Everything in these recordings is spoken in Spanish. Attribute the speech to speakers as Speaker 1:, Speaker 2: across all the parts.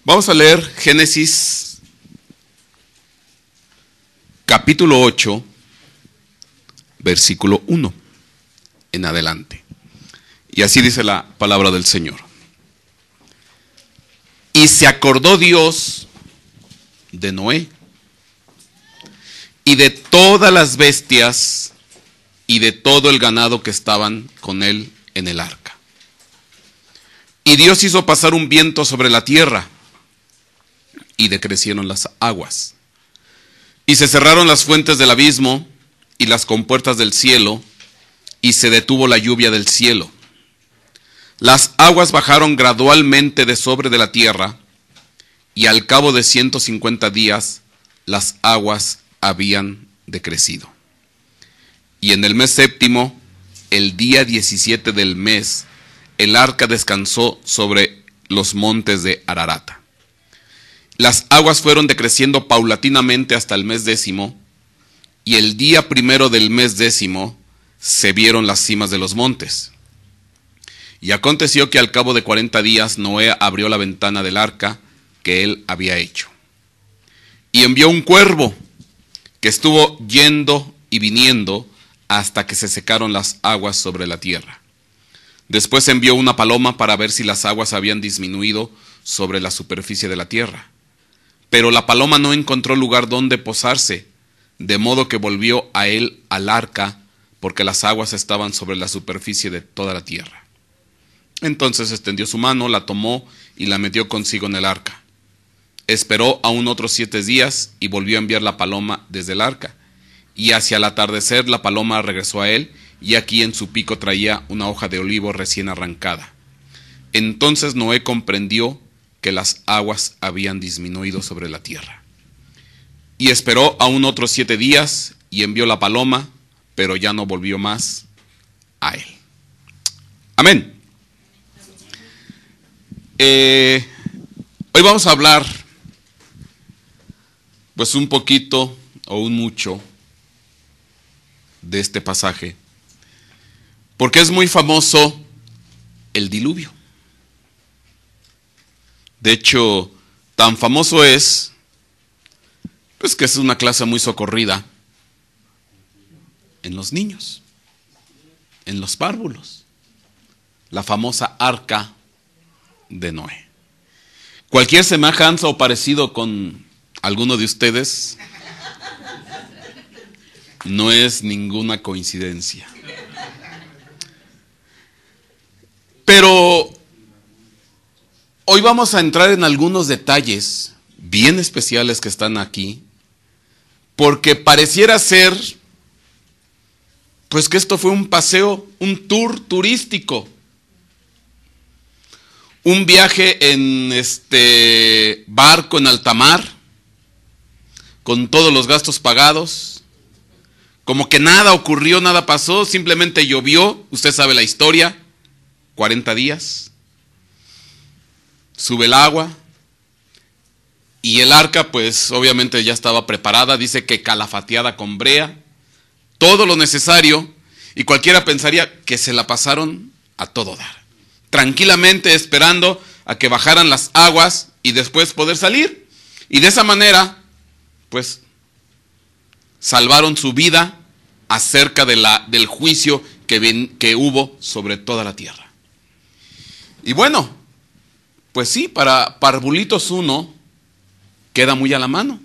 Speaker 1: Vamos a leer Génesis capítulo 8, versículo 1 en adelante. Y así dice la palabra del Señor. Y se acordó Dios de Noé y de todas las bestias y de todo el ganado que estaban con él en el arca. Y Dios hizo pasar un viento sobre la tierra, y decrecieron las aguas. Y se cerraron las fuentes del abismo y las compuertas del cielo, y se detuvo la lluvia del cielo. Las aguas bajaron gradualmente de sobre de la tierra, y al cabo de 150 días las aguas habían decrecido. Y en el mes séptimo, el día 17 del mes, el arca descansó sobre los montes de Ararata. Las aguas fueron decreciendo paulatinamente hasta el mes 10, y el día 1 del mes 10 se vieron las cimas de los montes. Y aconteció que al cabo de 40 días Noé abrió la ventana del arca que él había hecho. Y envió un cuervo que estuvo yendo y viniendo hasta que se secaron las aguas sobre la tierra. Después envió una paloma para ver si las aguas habían disminuido sobre la superficie de la tierra. Pero la paloma no encontró lugar donde posarse, de modo que volvió a él al arca, porque las aguas estaban sobre la superficie de toda la tierra. Entonces extendió su mano, la tomó y la metió consigo en el arca. Esperó aún otros 7 días y volvió a enviar la paloma desde el arca. Y hacia el atardecer la paloma regresó a él, y aquí en su pico traía una hoja de olivo recién arrancada. Entonces Noé comprendió que las aguas habían disminuido sobre la tierra. Y esperó aún otros 7 días y envió la paloma, pero ya no volvió más a él. Amén. Hoy vamos a hablar pues un poquito o un mucho de este pasaje, porque es muy famoso el diluvio. De hecho, tan famoso es, pues que es una clase muy socorrida en los niños, en los párvulos, la famosa arca de Noé. Cualquier semejanza o parecido con alguno de ustedes no es ninguna coincidencia. Pero hoy vamos a entrar en algunos detalles bien especiales que están aquí, porque pareciera ser, pues que esto fue un paseo, un tour turístico, un viaje en barco en alta mar, con todos los gastos pagados, como que nada ocurrió, nada pasó, simplemente llovió, usted sabe la historia, 40 días. Sube el agua y el arca pues obviamente ya estaba preparada, dice que calafateada con brea, todo lo necesario, y cualquiera pensaría que se la pasaron a todo dar, tranquilamente esperando a que bajaran las aguas y después poder salir, y de esa manera pues salvaron su vida acerca del juicio que hubo sobre toda la tierra. Y bueno, pues sí, para Parvulitos 1 queda muy a la mano.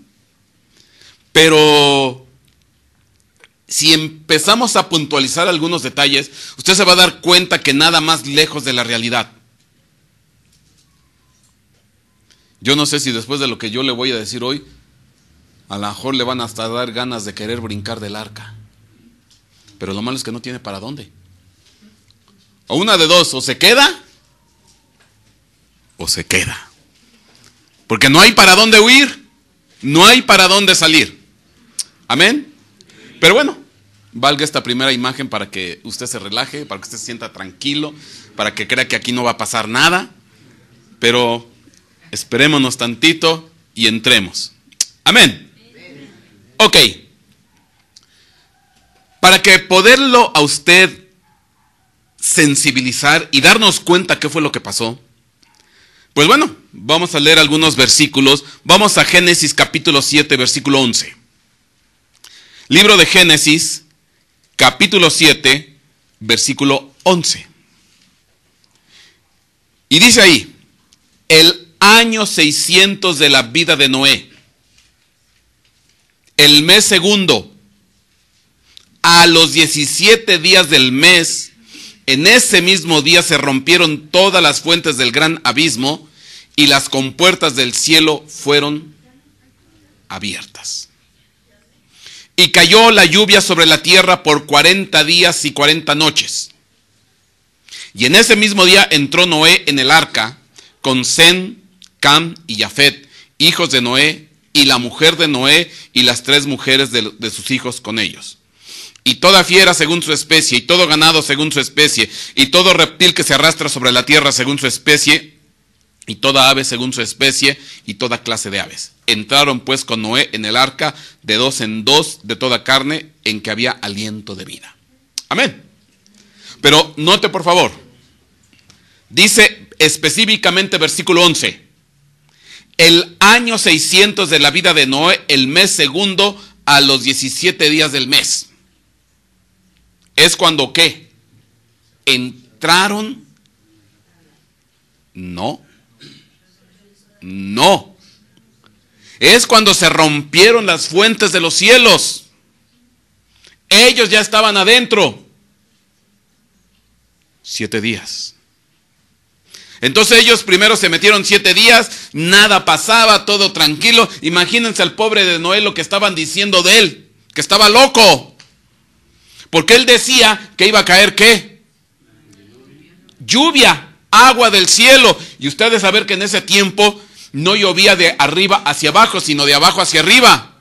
Speaker 1: Pero si empezamos a puntualizar algunos detalles, usted se va a dar cuenta que nada más lejos de la realidad. Yo no sé si después de lo que yo le voy a decir hoy, a lo mejor le van hasta dar ganas de querer brincar del arca. Pero lo malo es que no tiene para dónde. O una de dos, o se queda o se queda, porque no hay para dónde huir, no hay para dónde salir. Amén. Pero bueno, valga esta primera imagen para que usted se relaje, para que usted se sienta tranquilo, para que crea que aquí no va a pasar nada, pero esperémonos tantito y entremos. Amén. Ok, para que poderlo a usted sensibilizar y darnos cuenta qué fue lo que pasó, Pues bueno, vamos a leer algunos versículos. Vamos a Génesis capítulo 7, versículo 11. Libro de Génesis, capítulo 7, versículo 11. Y dice ahí, el año 600 de la vida de Noé, el mes segundo, a los 17 días del mes, en ese mismo día se rompieron todas las fuentes del gran abismo y las compuertas del cielo fueron abiertas. Y cayó la lluvia sobre la tierra por 40 días y 40 noches. Y en ese mismo día entró Noé en el arca con Sem, Cam y Jafet, hijos de Noé, y la mujer de Noé y las 3 mujeres de sus hijos con ellos. Y toda fiera según su especie, y todo ganado según su especie, y todo reptil que se arrastra sobre la tierra según su especie, y toda ave según su especie, y toda clase de aves. Entraron pues con Noé en el arca de 2 en 2 de toda carne en que había aliento de vida. Amén. Pero note por favor, dice específicamente versículo 11, el año 600 de la vida de Noé, el mes segundo, a los 17 días del mes. ¿Es cuando qué? ¿Entraron? No. No. Es cuando se rompieron las fuentes de los cielos. Ellos ya estaban adentro. 7 días. Entonces ellos primero se metieron 7 días, nada pasaba, todo tranquilo. Imagínense al pobre de Noé lo que estaban diciendo de él, que estaba loco. Porque él decía que iba a caer ¿qué? Lluvia, agua del cielo. Y ustedes saben que en ese tiempo no llovía de arriba hacia abajo, sino de abajo hacia arriba.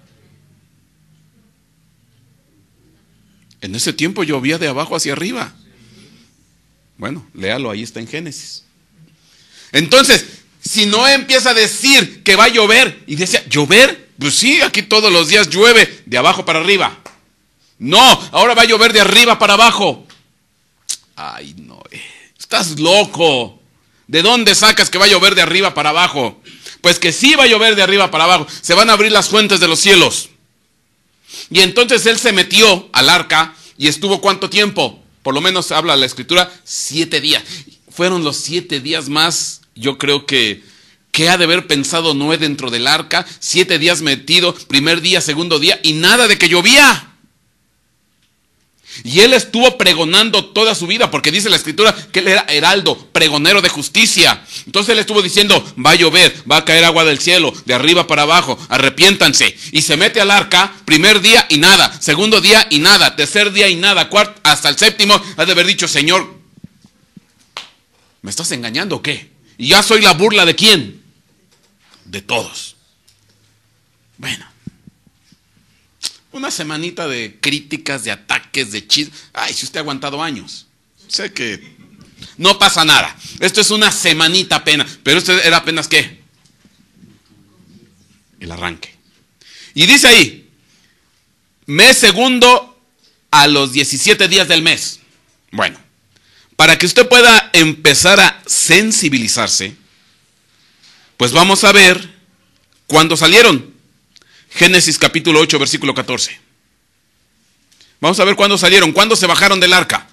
Speaker 1: En ese tiempo llovía de abajo hacia arriba. Bueno, léalo, ahí está en Génesis. Entonces, si Noé empieza a decir que va a llover, y decía, ¿llover? Pues sí, aquí todos los días llueve de abajo para arriba. No, ahora va a llover de arriba para abajo. Ay, Noé, estás loco. ¿De dónde sacas que va a llover de arriba para abajo? Pues que sí va a llover de arriba para abajo. Se van a abrir las fuentes de los cielos. Y entonces él se metió al arca y estuvo ¿cuánto tiempo? Por lo menos habla la escritura, 7 días. Fueron los 7 días más, yo creo que ha de haber pensado Noé dentro del arca. 7 días metido, primer día, segundo día, y nada de que llovía. Y él estuvo pregonando toda su vida, porque dice la escritura que él era heraldo, pregonero de justicia. Entonces él estuvo diciendo, va a llover, va a caer agua del cielo, de arriba para abajo, arrepiéntanse. Y se mete al arca, primer día y nada, segundo día y nada, tercer día y nada, cuarto, hasta el séptimo, ha de haber dicho, Señor, ¿me estás engañando o qué? ¿Y ya soy la burla de quién? De todos. Bueno. Una semanita de críticas, de ataques, de chismes. Ay, si usted ha aguantado años. Sé que no pasa nada. Esto es una semanita apenas. Pero esto era apenas ¿qué? El arranque. Y dice ahí, mes segundo a los 17 días del mes. Bueno, para que usted pueda empezar a sensibilizarse, pues vamos a ver cuándo salieron. Génesis capítulo 8, versículo 14. Vamos a ver cuándo salieron, cuándo se bajaron del arca.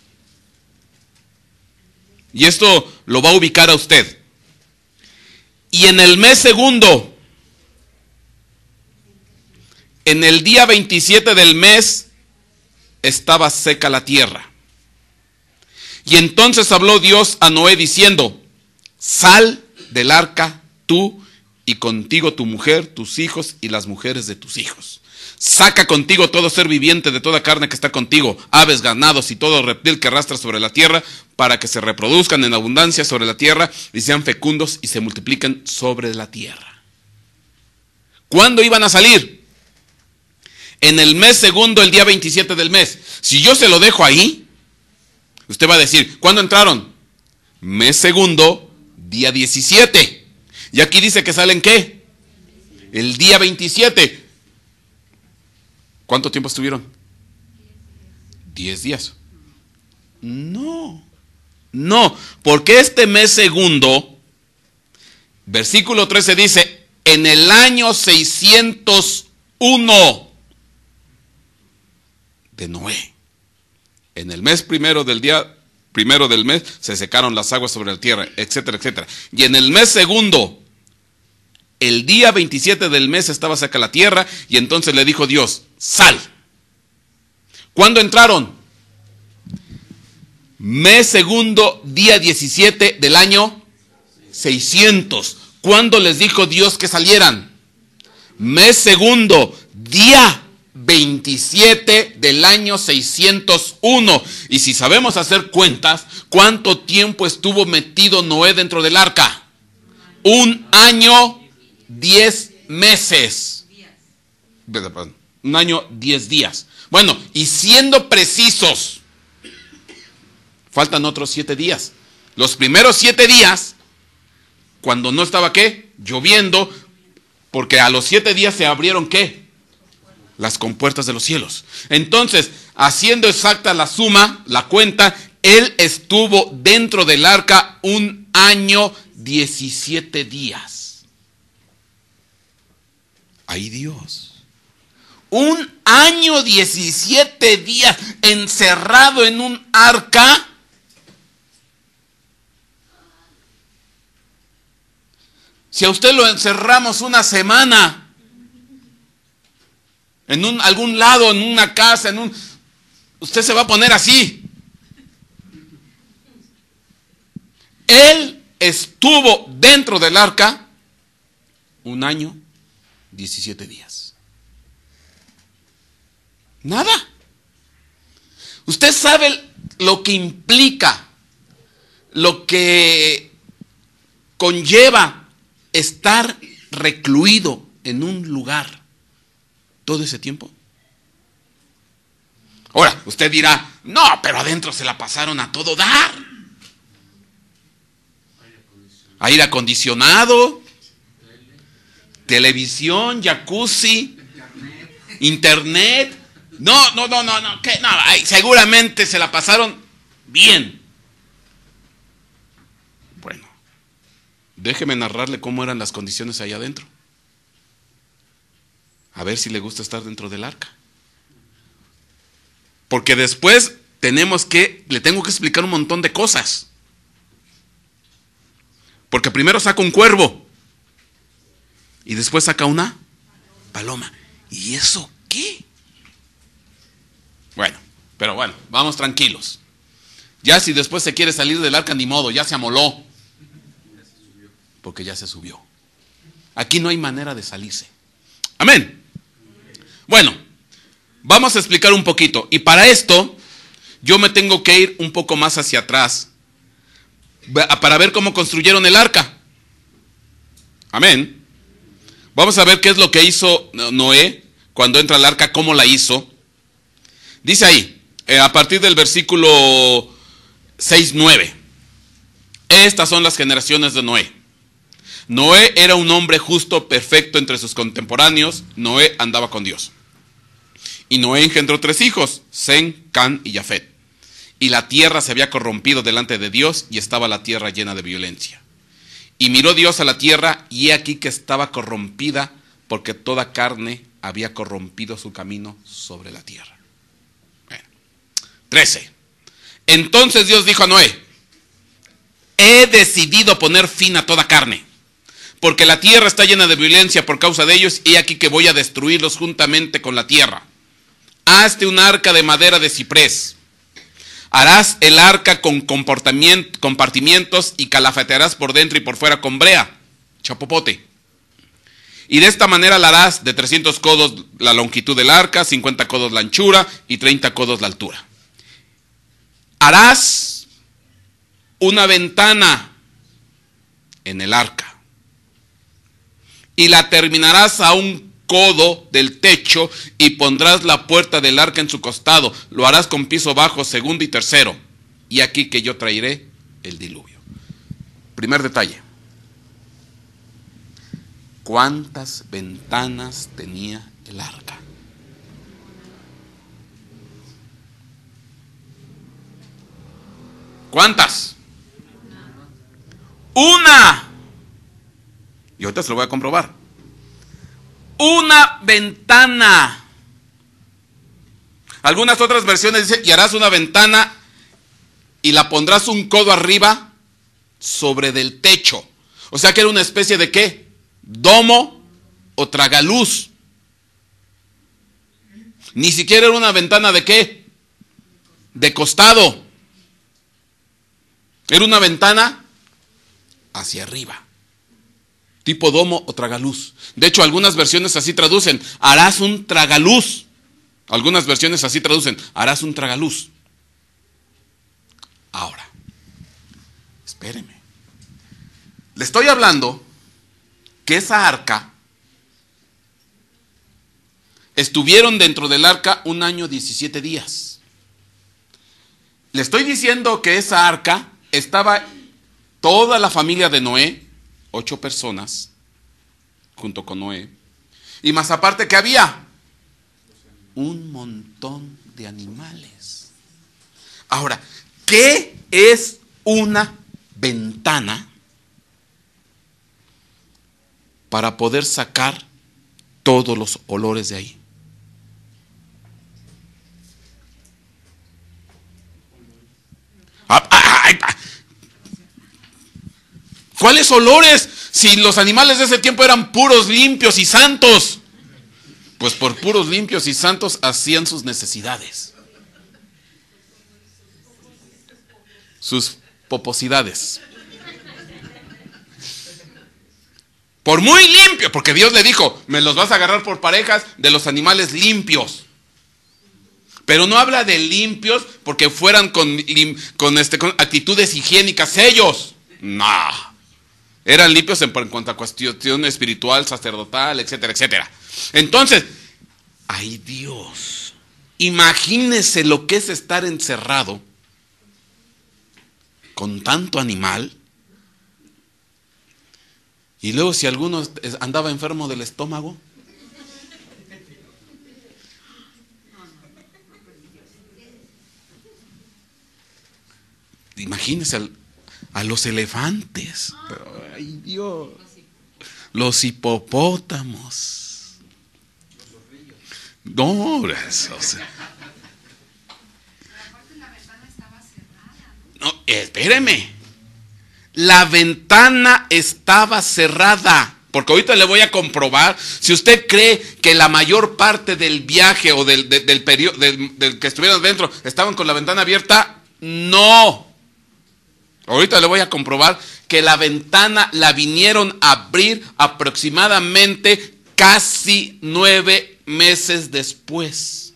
Speaker 1: Y esto lo va a ubicar a usted. Y en el mes segundo, en el día 27 del mes, estaba seca la tierra. Y entonces habló Dios a Noé diciendo, sal del arca tú y contigo tu mujer, tus hijos y las mujeres de tus hijos. Saca contigo todo ser viviente de toda carne que está contigo, aves, ganados y todo reptil que arrastra sobre la tierra, para que se reproduzcan en abundancia sobre la tierra y sean fecundos y se multipliquen sobre la tierra. ¿Cuándo iban a salir? En el mes segundo, el día 27 del mes. Si yo se lo dejo ahí, usted va a decir, ¿cuándo entraron? Mes segundo, día 17. Y aquí dice que salen ¿qué? El día 27. ¿Cuánto tiempo estuvieron? 10 días. No, porque este mes segundo Versículo 13 dice, en el año 601 de Noé, en el mes primero del mes, se secaron las aguas sobre la tierra, etcétera, etcétera. Y en el mes segundo, el día 27 del mes estaba seca la tierra, y entonces le dijo Dios, sal. ¿Cuándo entraron? Mes segundo, día 17 del año 600. ¿Cuándo les dijo Dios que salieran? Mes segundo, día 27 del año 601. Y si sabemos hacer cuentas, ¿cuánto tiempo estuvo metido Noé dentro del arca? 1 año, 10 meses. 1 año, 10 días. Bueno, y siendo precisos, faltan otros 7 días. Los primeros 7 días, cuando no estaba, ¿qué? Lloviendo, porque a los 7 días se abrieron, ¿qué? Las compuertas de los cielos. Entonces, haciendo exacta la suma, la cuenta, él estuvo dentro del arca 1 año, 17 días. ¡Ay, Dios! 1 año, 17 días encerrado en un arca. Si a usted lo encerramos una semana en algún lado, en una casa, usted se va a poner así. Él estuvo dentro del arca 1 año, 17 días. Nada. Usted sabe lo que implica, lo que conlleva estar recluido en un lugar todo ese tiempo. Ahora, usted dirá, no, pero adentro se la pasaron a todo dar. Aire acondicionado, televisión, jacuzzi, internet. No, ¿qué? No, seguramente se la pasaron bien. Bueno, déjeme narrarle cómo eran las condiciones allá adentro. A ver si le gusta estar dentro del arca. Porque después le tengo que explicar un montón de cosas. Porque primero saca un cuervo y después saca una paloma. ¿Y eso qué? Pero bueno, vamos tranquilos. Ya si después se quiere salir del arca, ni modo, ya se amoló. Porque ya se subió. Aquí no hay manera de salirse. Amén. Bueno, vamos a explicar un poquito. Y para esto, yo me tengo que ir un poco más hacia atrás para ver cómo construyeron el arca. Amén. Vamos a ver qué es lo que hizo Noé cuando entra al arca, cómo la hizo. Dice ahí, a partir del versículo 6-9. Estas son las generaciones de Noé. Noé era un hombre justo, perfecto entre sus contemporáneos. Noé andaba con Dios. Y Noé engendró 3 hijos, Sem, Can y Jafet. Y la tierra se había corrompido delante de Dios, y estaba la tierra llena de violencia. Y miró Dios a la tierra, y he aquí que estaba corrompida, porque toda carne había corrompido su camino sobre la tierra. 13. Entonces Dios dijo a Noé: he decidido poner fin a toda carne, porque la tierra está llena de violencia por causa de ellos, y he aquí que voy a destruirlos juntamente con la tierra. Hazte un arca de madera de ciprés. Harás el arca con compartimientos y calafetearás por dentro y por fuera con brea, chapopote. Y de esta manera la harás de 300 codos la longitud del arca, 50 codos la anchura y 30 codos la altura. Harás una ventana en el arca y la terminarás a un codo del techo y pondrás la puerta del arca en su costado. Lo harás con piso bajo, segundo y tercero. Y aquí que yo traeré el diluvio. Primer detalle. ¿Cuántas ventanas tenía el arca? ¿Cuántas? Una. Y ahorita se lo voy a comprobar. Una ventana. Algunas otras versiones dicen, y harás una ventana y la pondrás un codo arriba sobre del techo. O sea que era una especie de ¿qué? Domo o tragaluz. Ni siquiera era una ventana de ¿qué? De costado. Era una ventana hacia arriba. Tipo domo o tragaluz. De hecho, algunas versiones así traducen, harás un tragaluz. Algunas versiones así traducen, harás un tragaluz. Ahora, espéreme. Le estoy hablando que esa arca, estuvieron dentro del arca 1 año 17 días. Le estoy diciendo que esa arca estaba toda la familia de Noé, 8 personas, junto con Noé. Y más aparte que había un montón de animales. Ahora, ¿qué es una ventana para poder sacar todos los olores de ahí? ¿Cuáles olores? Si los animales de ese tiempo eran puros, limpios y santos. Pues por puros, limpios y santos hacían sus necesidades. Sus poposidades. Por muy limpio, porque Dios le dijo, me los vas a agarrar por parejas de los animales limpios. Pero no habla de limpios porque fueran con actitudes higiénicas ellos. No. Eran limpios en cuanto a cuestión espiritual, sacerdotal, etcétera, etcétera. Entonces, ay Dios, imagínese lo que es estar encerrado con tanto animal. Y luego si alguno andaba enfermo del estómago. Imagínese a los elefantes. Ay Dios. Los hipopótamos. No, eso. No, espéreme. La ventana estaba cerrada. Porque ahorita le voy a comprobar. Si usted cree que la mayor parte del viaje o del periodo del que estuvieron dentro estaban con la ventana abierta, no. Ahorita le voy a comprobar que la ventana la vinieron a abrir aproximadamente casi 9 meses después.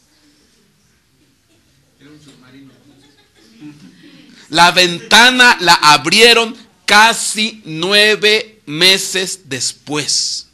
Speaker 1: La ventana la abrieron casi 9 meses después.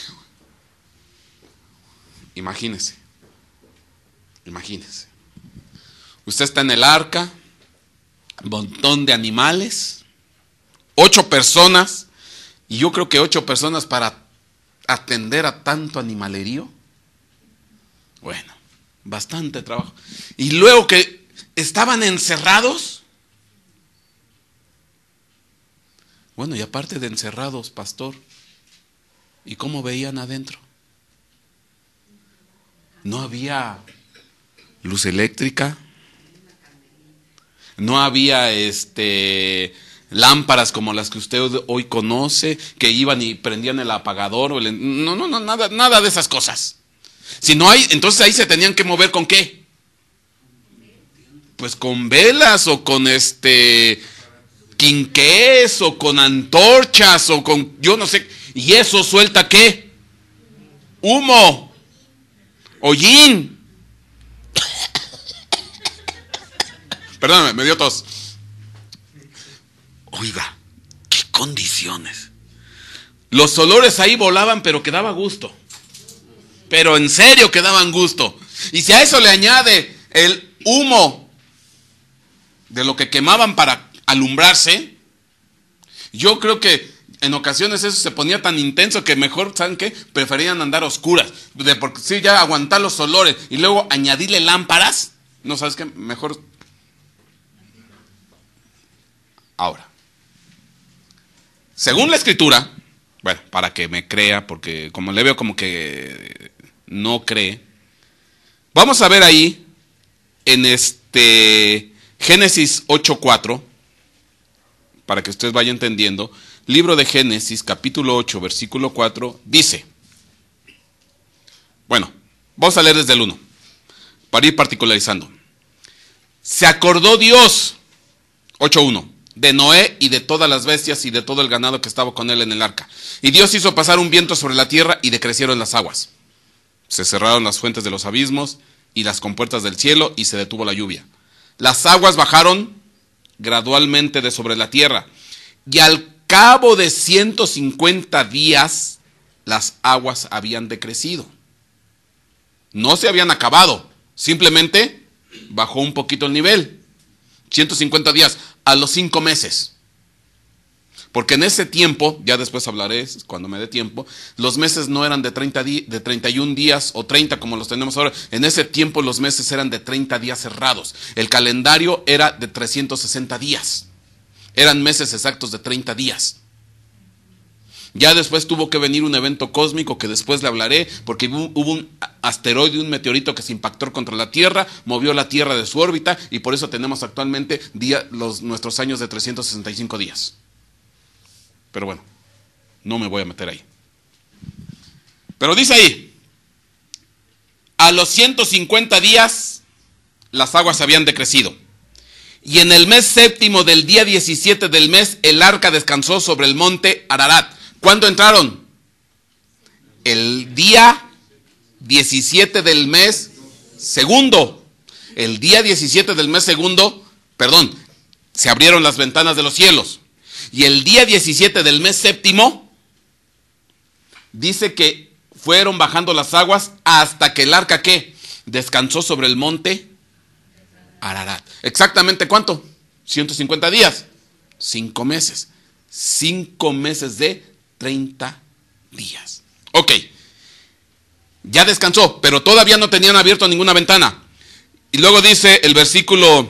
Speaker 1: Imagínese. Imagínese. Usted está en el arca, un montón de animales, 8 personas, y yo creo que 8 personas para atender a tanto animalerío. Bueno, bastante trabajo. Y luego que estaban encerrados. Bueno, y aparte de encerrados, pastor, ¿y cómo veían adentro? No había luz eléctrica, no había lámparas como las que usted hoy conoce, que iban y prendían el apagador, no, nada de esas cosas. Si no hay, entonces ahí se tenían que mover ¿con qué? Pues con velas o con quinqués o con antorchas o con yo no sé. ¿Y eso suelta qué? Humo, hollín. Perdóname, me dio tos. Oiga, qué condiciones. Los olores ahí volaban, pero que daba gusto. Pero en serio que daban gusto. Y si a eso le añade el humo de lo que quemaban para alumbrarse, yo creo que en ocasiones eso se ponía tan intenso que mejor, ¿saben qué? Preferían andar a oscuras. Porque sí, ya aguantar los olores y luego añadirle lámparas. No, ¿sabes qué? Mejor. Ahora, según la escritura, Bueno, para que me crea, porque como le veo como que no cree. Vamos a ver ahí en Génesis 8:4, para que usted vaya entendiendo. Libro de Génesis, capítulo 8, versículo 4, dice. Bueno, vamos a leer desde el 1, para ir particularizando. Se acordó Dios, 8:1, de Noé y de todas las bestias y de todo el ganado que estaba con él en el arca. Y Dios hizo pasar un viento sobre la tierra y decrecieron las aguas. Se cerraron las fuentes de los abismos y las compuertas del cielo y se detuvo la lluvia. Las aguas bajaron gradualmente de sobre la tierra y al cabo de 150 días las aguas habían decrecido. No se habían acabado, simplemente bajó un poquito el nivel. 150 días, a los 5 meses. Porque en ese tiempo, ya después hablaré cuando me dé tiempo, los meses no eran de 31 días o 30 como los tenemos ahora. En ese tiempo los meses eran de 30 días cerrados. El calendario era de 360 días. Eran meses exactos de 30 días. Ya después tuvo que venir un evento cósmico que después le hablaré, porque hubo un asteroide, un meteorito que se impactó contra la Tierra, movió la Tierra de su órbita y por eso tenemos actualmente nuestros años de 365 días. Pero bueno, no me voy a meter ahí. Pero dice ahí, a los 150 días las aguas habían decrecido. Y en el mes séptimo del día 17 del mes, el arca descansó sobre el monte Ararat. ¿Cuándo entraron? El día 17 del mes segundo. El día 17 del mes segundo, se abrieron las ventanas de los cielos. Y el día 17 del mes séptimo, dice que fueron bajando las aguas hasta que el arca, ¿qué? Descansó sobre el monte Ararat. ¿Exactamente cuánto? 150 días. 5 meses. 5 meses de 30 días. Ok. Ya descansó, pero todavía no tenían abierto ninguna ventana. Y luego dice el versículo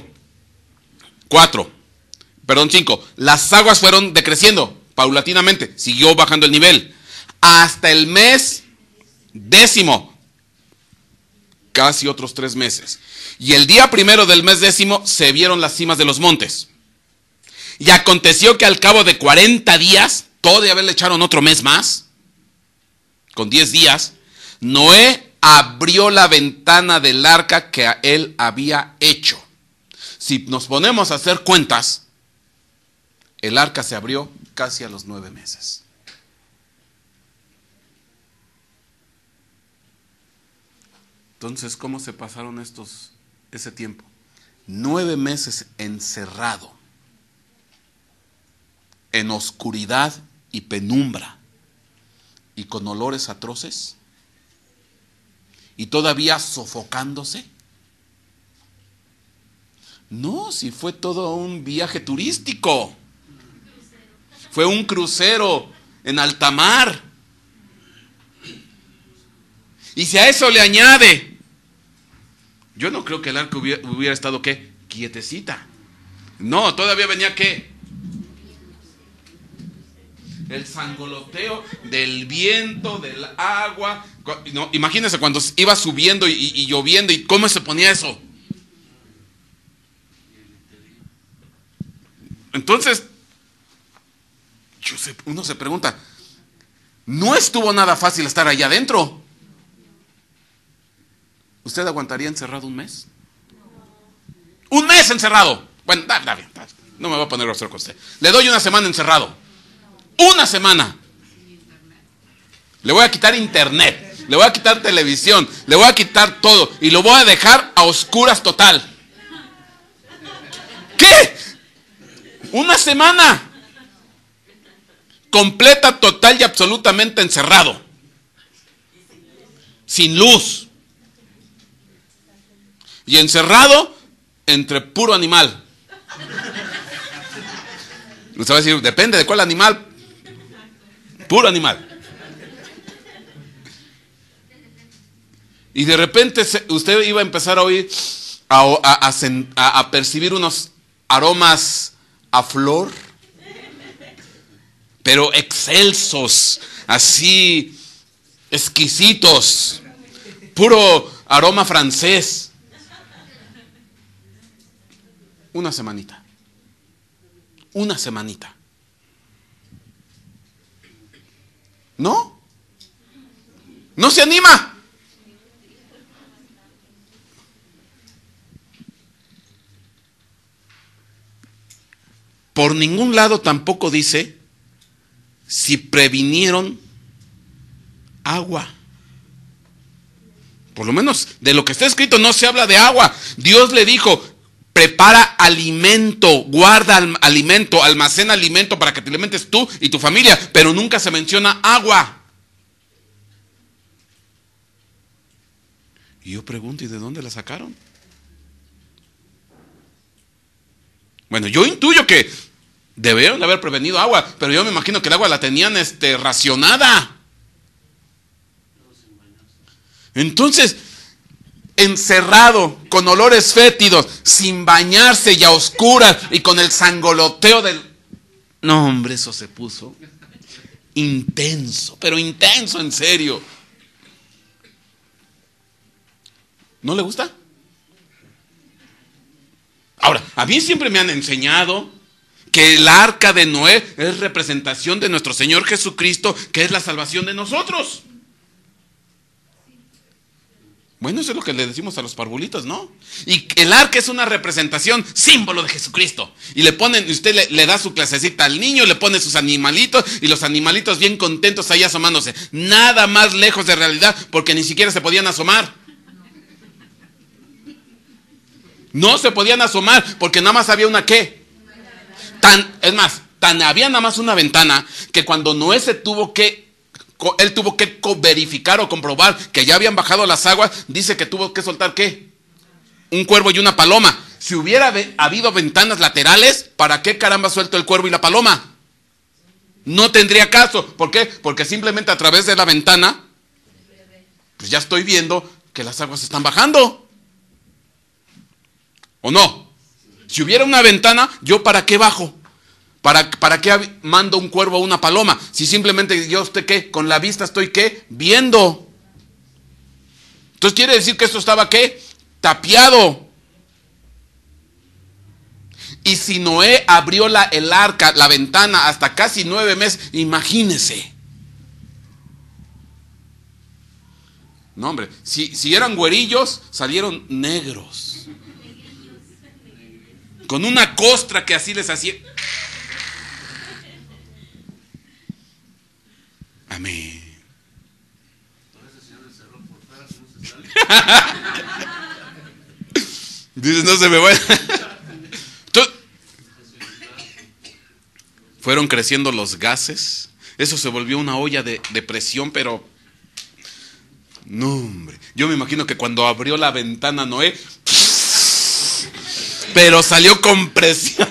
Speaker 1: 5. Las aguas fueron decreciendo paulatinamente. Siguió bajando el nivel. Hasta el mes 10. Casi otros 3 meses. Y el día 1 del mes 10 se vieron las cimas de los montes. Y aconteció que al cabo de 40 días, todavía le echaron otro mes más, con 10 días, Noé abrió la ventana del arca que él había hecho. Si nos ponemos a hacer cuentas, el arca se abrió casi a los 9 meses. Entonces, ¿cómo se pasaron ese tiempo? 9 meses encerrado, en oscuridad y penumbra, y con olores atroces, y todavía sofocándose. No, si fue todo un viaje turístico. Fue un crucero en alta mar. Y si a eso le añade, yo no creo que el arca hubiera estado, ¿qué? Quietecita. No, todavía venía, ¿qué? El sangoloteo del viento, del agua. No, imagínense cuando iba subiendo y lloviendo, y cómo se ponía eso. Entonces, uno se pregunta, ¿no estuvo nada fácil estar allá adentro? ¿Usted aguantaría encerrado un mes? ¡Un mes encerrado! Bueno, está bien, no me voy a poner grosero con usted. Le doy una semana encerrado. ¡Una semana! Le voy a quitar internet, le voy a quitar televisión, le voy a quitar todo y lo voy a dejar a oscuras total. ¿Qué? Una semana completa, total y absolutamente encerrado, sin luz y encerrado entre puro animal. Usted va a decir, depende de cuál animal. Puro animal. Y de repente usted iba a empezar a oír, a percibir unos aromas a flor, pero excelsos, así exquisitos, puro aroma francés. Una semanita. ¿No? No se anima. Por ningún lado tampoco dice si previnieron agua. Por lo menos de lo que está escrito no se habla de agua. Dios le dijo, prepara alimento, guarda alimento, almacena alimento para que te alimentes tú y tu familia, pero nunca se menciona agua. Y yo pregunto, ¿y de dónde la sacaron? Bueno, yo intuyo que debieron de haber prevenido agua, pero yo me imagino que el agua la tenían racionada. Entonces, encerrado, con olores fétidos, sin bañarse y a oscuras, y con el sangoloteo del... No, hombre, eso se puso intenso, pero intenso, en serio. ¿No le gusta? Ahora, a mí siempre me han enseñado que el arca de Noé es representación de nuestro Señor Jesucristo, que es la salvación de nosotros. Bueno, eso es lo que le decimos a los parvulitos, ¿no? Y el arca es una representación, símbolo de Jesucristo. Y le ponen, usted le da su clasecita al niño, le pone sus animalitos, y los animalitos bien contentos ahí asomándose. Nada más lejos de realidad, porque ni siquiera se podían asomar. No se podían asomar porque nada más había una ¿qué? Había nada más una ventana que cuando Noé él tuvo que verificar o comprobar que ya habían bajado las aguas, dice que tuvo que soltar ¿qué? Un cuervo y una paloma. Si hubiera habido ventanas laterales, ¿para qué caramba suelto el cuervo y la paloma? No tendría caso. ¿Por qué? Porque simplemente a través de la ventana, pues ya estoy viendo que las aguas están bajando. ¿O no? Si hubiera una ventana, ¿yo para qué bajo? ¿Para qué mando un cuervo o una paloma? Si simplemente yo estoy ¿qué? Con la vista estoy ¿qué? Viendo. Entonces quiere decir que esto estaba ¿qué? Tapiado. Y si Noé abrió el arca, la ventana, hasta casi 9 meses, imagínese. No, hombre, si eran güerillos, salieron negros. Con una costra que así les hacía. Amén. Dices, no se me va. Fueron creciendo los gases. Eso se volvió una olla de presión, pero... No, hombre. Yo me imagino que cuando abrió la ventana Noé... Pero salió con presión.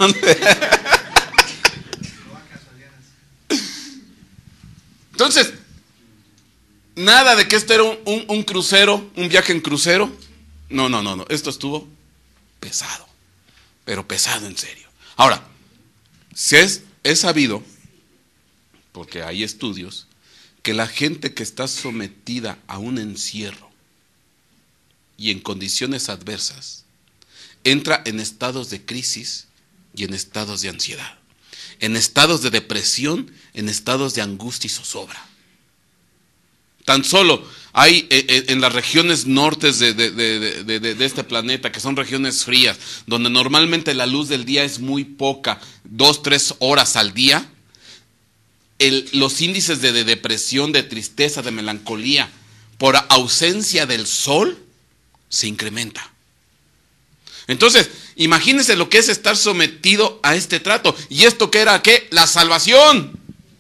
Speaker 1: Entonces, nada de que esto era un crucero, un viaje en crucero. No. Esto estuvo pesado. Pero pesado en serio. Ahora, si es sabido, porque hay estudios, que la gente que está sometida a un encierro y en condiciones adversas, entra en estados de crisis y en estados de ansiedad, en estados de depresión, en estados de angustia y zozobra. Tan solo hay en las regiones nortes de este planeta, que son regiones frías, donde normalmente la luz del día es muy poca, 2-3 horas al día, los índices de depresión, de tristeza, de melancolía, por ausencia del sol, se incrementa. Entonces, imagínense lo que es estar sometido a este trato. ¿Y esto qué era? ¿Qué? La salvación.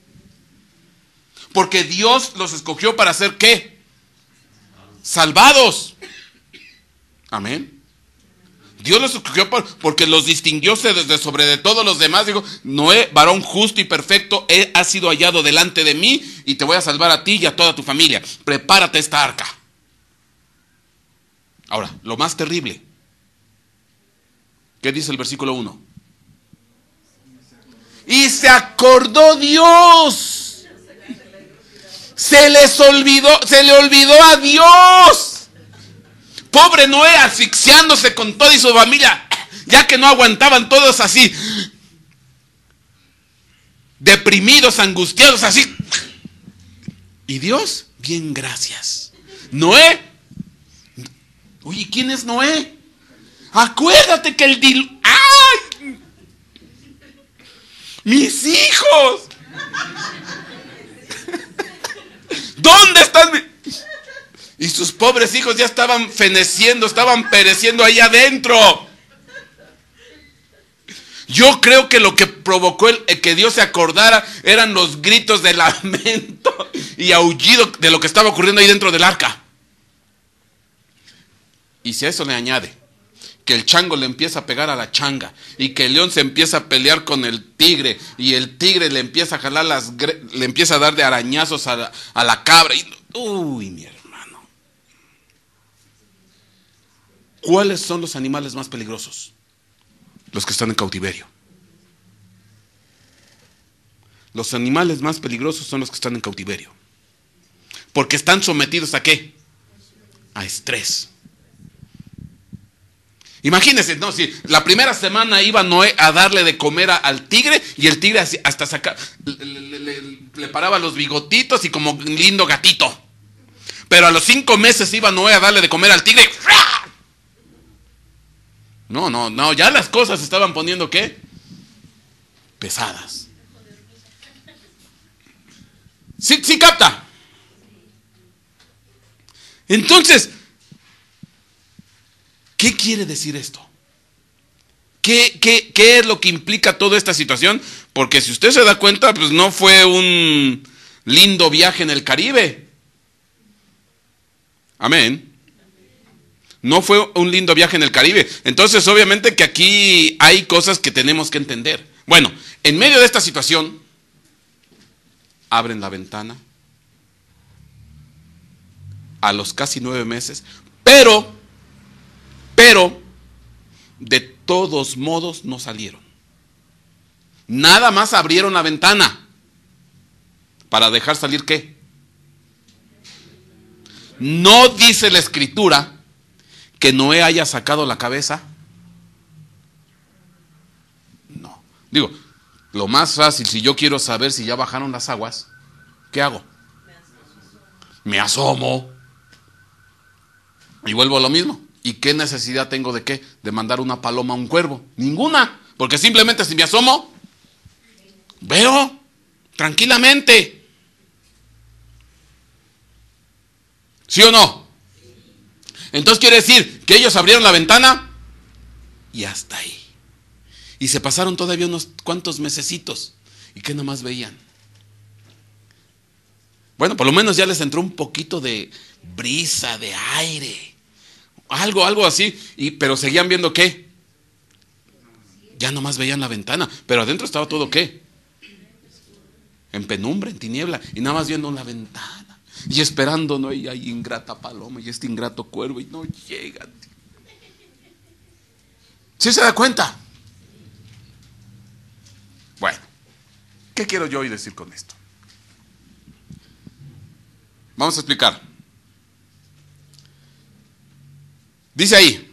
Speaker 1: Porque Dios los escogió para ser ¿qué? Salvados. Amén. Dios los escogió porque los distinguió sobre de todos los demás. Digo, Noé, varón justo y perfecto, ha sido hallado delante de mí y te voy a salvar a ti y a toda tu familia. Prepárate esta arca. Ahora, lo más terrible. ¿Qué dice el versículo 1? Y se acordó Dios. Se le olvidó a Dios. Pobre Noé asfixiándose con toda y su familia, ya que no aguantaban todos así, deprimidos, angustiados, así. Y Dios, bien, gracias. Noé, oye, ¿quién es Noé? Acuérdate que ¡ay! ¡Mis hijos! ¿Dónde están? Y sus pobres hijos ya estaban feneciendo, estaban pereciendo ahí adentro. Yo creo que lo que provocó que Dios se acordara eran los gritos de lamento y aullido de lo que estaba ocurriendo ahí dentro del arca. Y si a eso le añade que el chango le empieza a pegar a la changa y que el león se empieza a pelear con el tigre y el tigre le empieza a jalar le empieza a dar de arañazos a la cabra. Uy, mi hermano. ¿Cuáles son los animales más peligrosos? Los que están en cautiverio. Los animales más peligrosos son los que están en cautiverio. Porque están sometidos ¿a qué? A estrés. Imagínense, ¿no? Si la primera semana iba Noé a darle de comer al tigre y el tigre hasta le paraba los bigotitos y como un lindo gatito. Pero a los 5 meses iba Noé a darle de comer al tigre. No, ya las cosas se estaban poniendo ¿qué? Pesadas. Sí capta. Entonces, ¿qué quiere decir esto? ¿Qué es lo que implica toda esta situación? Porque si usted se da cuenta, pues no fue un lindo viaje en el Caribe. Amén. No fue un lindo viaje en el Caribe. Entonces, obviamente que aquí hay cosas que tenemos que entender. Bueno, en medio de esta situación, abren la ventana a los casi 9 meses, pero de todos modos no salieron. Nada más abrieron la ventana para dejar salir ¿qué? No dice la Escritura que Noé haya sacado la cabeza. No. Digo, lo más fácil, si yo quiero saber si ya bajaron las aguas, ¿qué hago? Me asomo. Y vuelvo a lo mismo. ¿Y qué necesidad tengo de qué? De mandar una paloma a un cuervo. Ninguna. Porque simplemente si me asomo, veo tranquilamente. ¿Sí o no? Entonces quiere decir que ellos abrieron la ventana y hasta ahí. Y se pasaron todavía unos cuantos mesecitos. ¿Y qué nomás veían? Bueno, por lo menos ya les entró un poquito de brisa, de aire. Algo así. Pero seguían viendo ¿qué? Ya nomás veían la ventana. Pero adentro estaba todo ¿qué? En penumbra, en tiniebla. Y nada más viendo la ventana. Y esperando, ¿no? Y hay ingrata paloma y este ingrato cuervo y no llega. ¿Sí se da cuenta? Bueno, ¿qué quiero yo hoy decir con esto? Vamos a explicar. Dice ahí,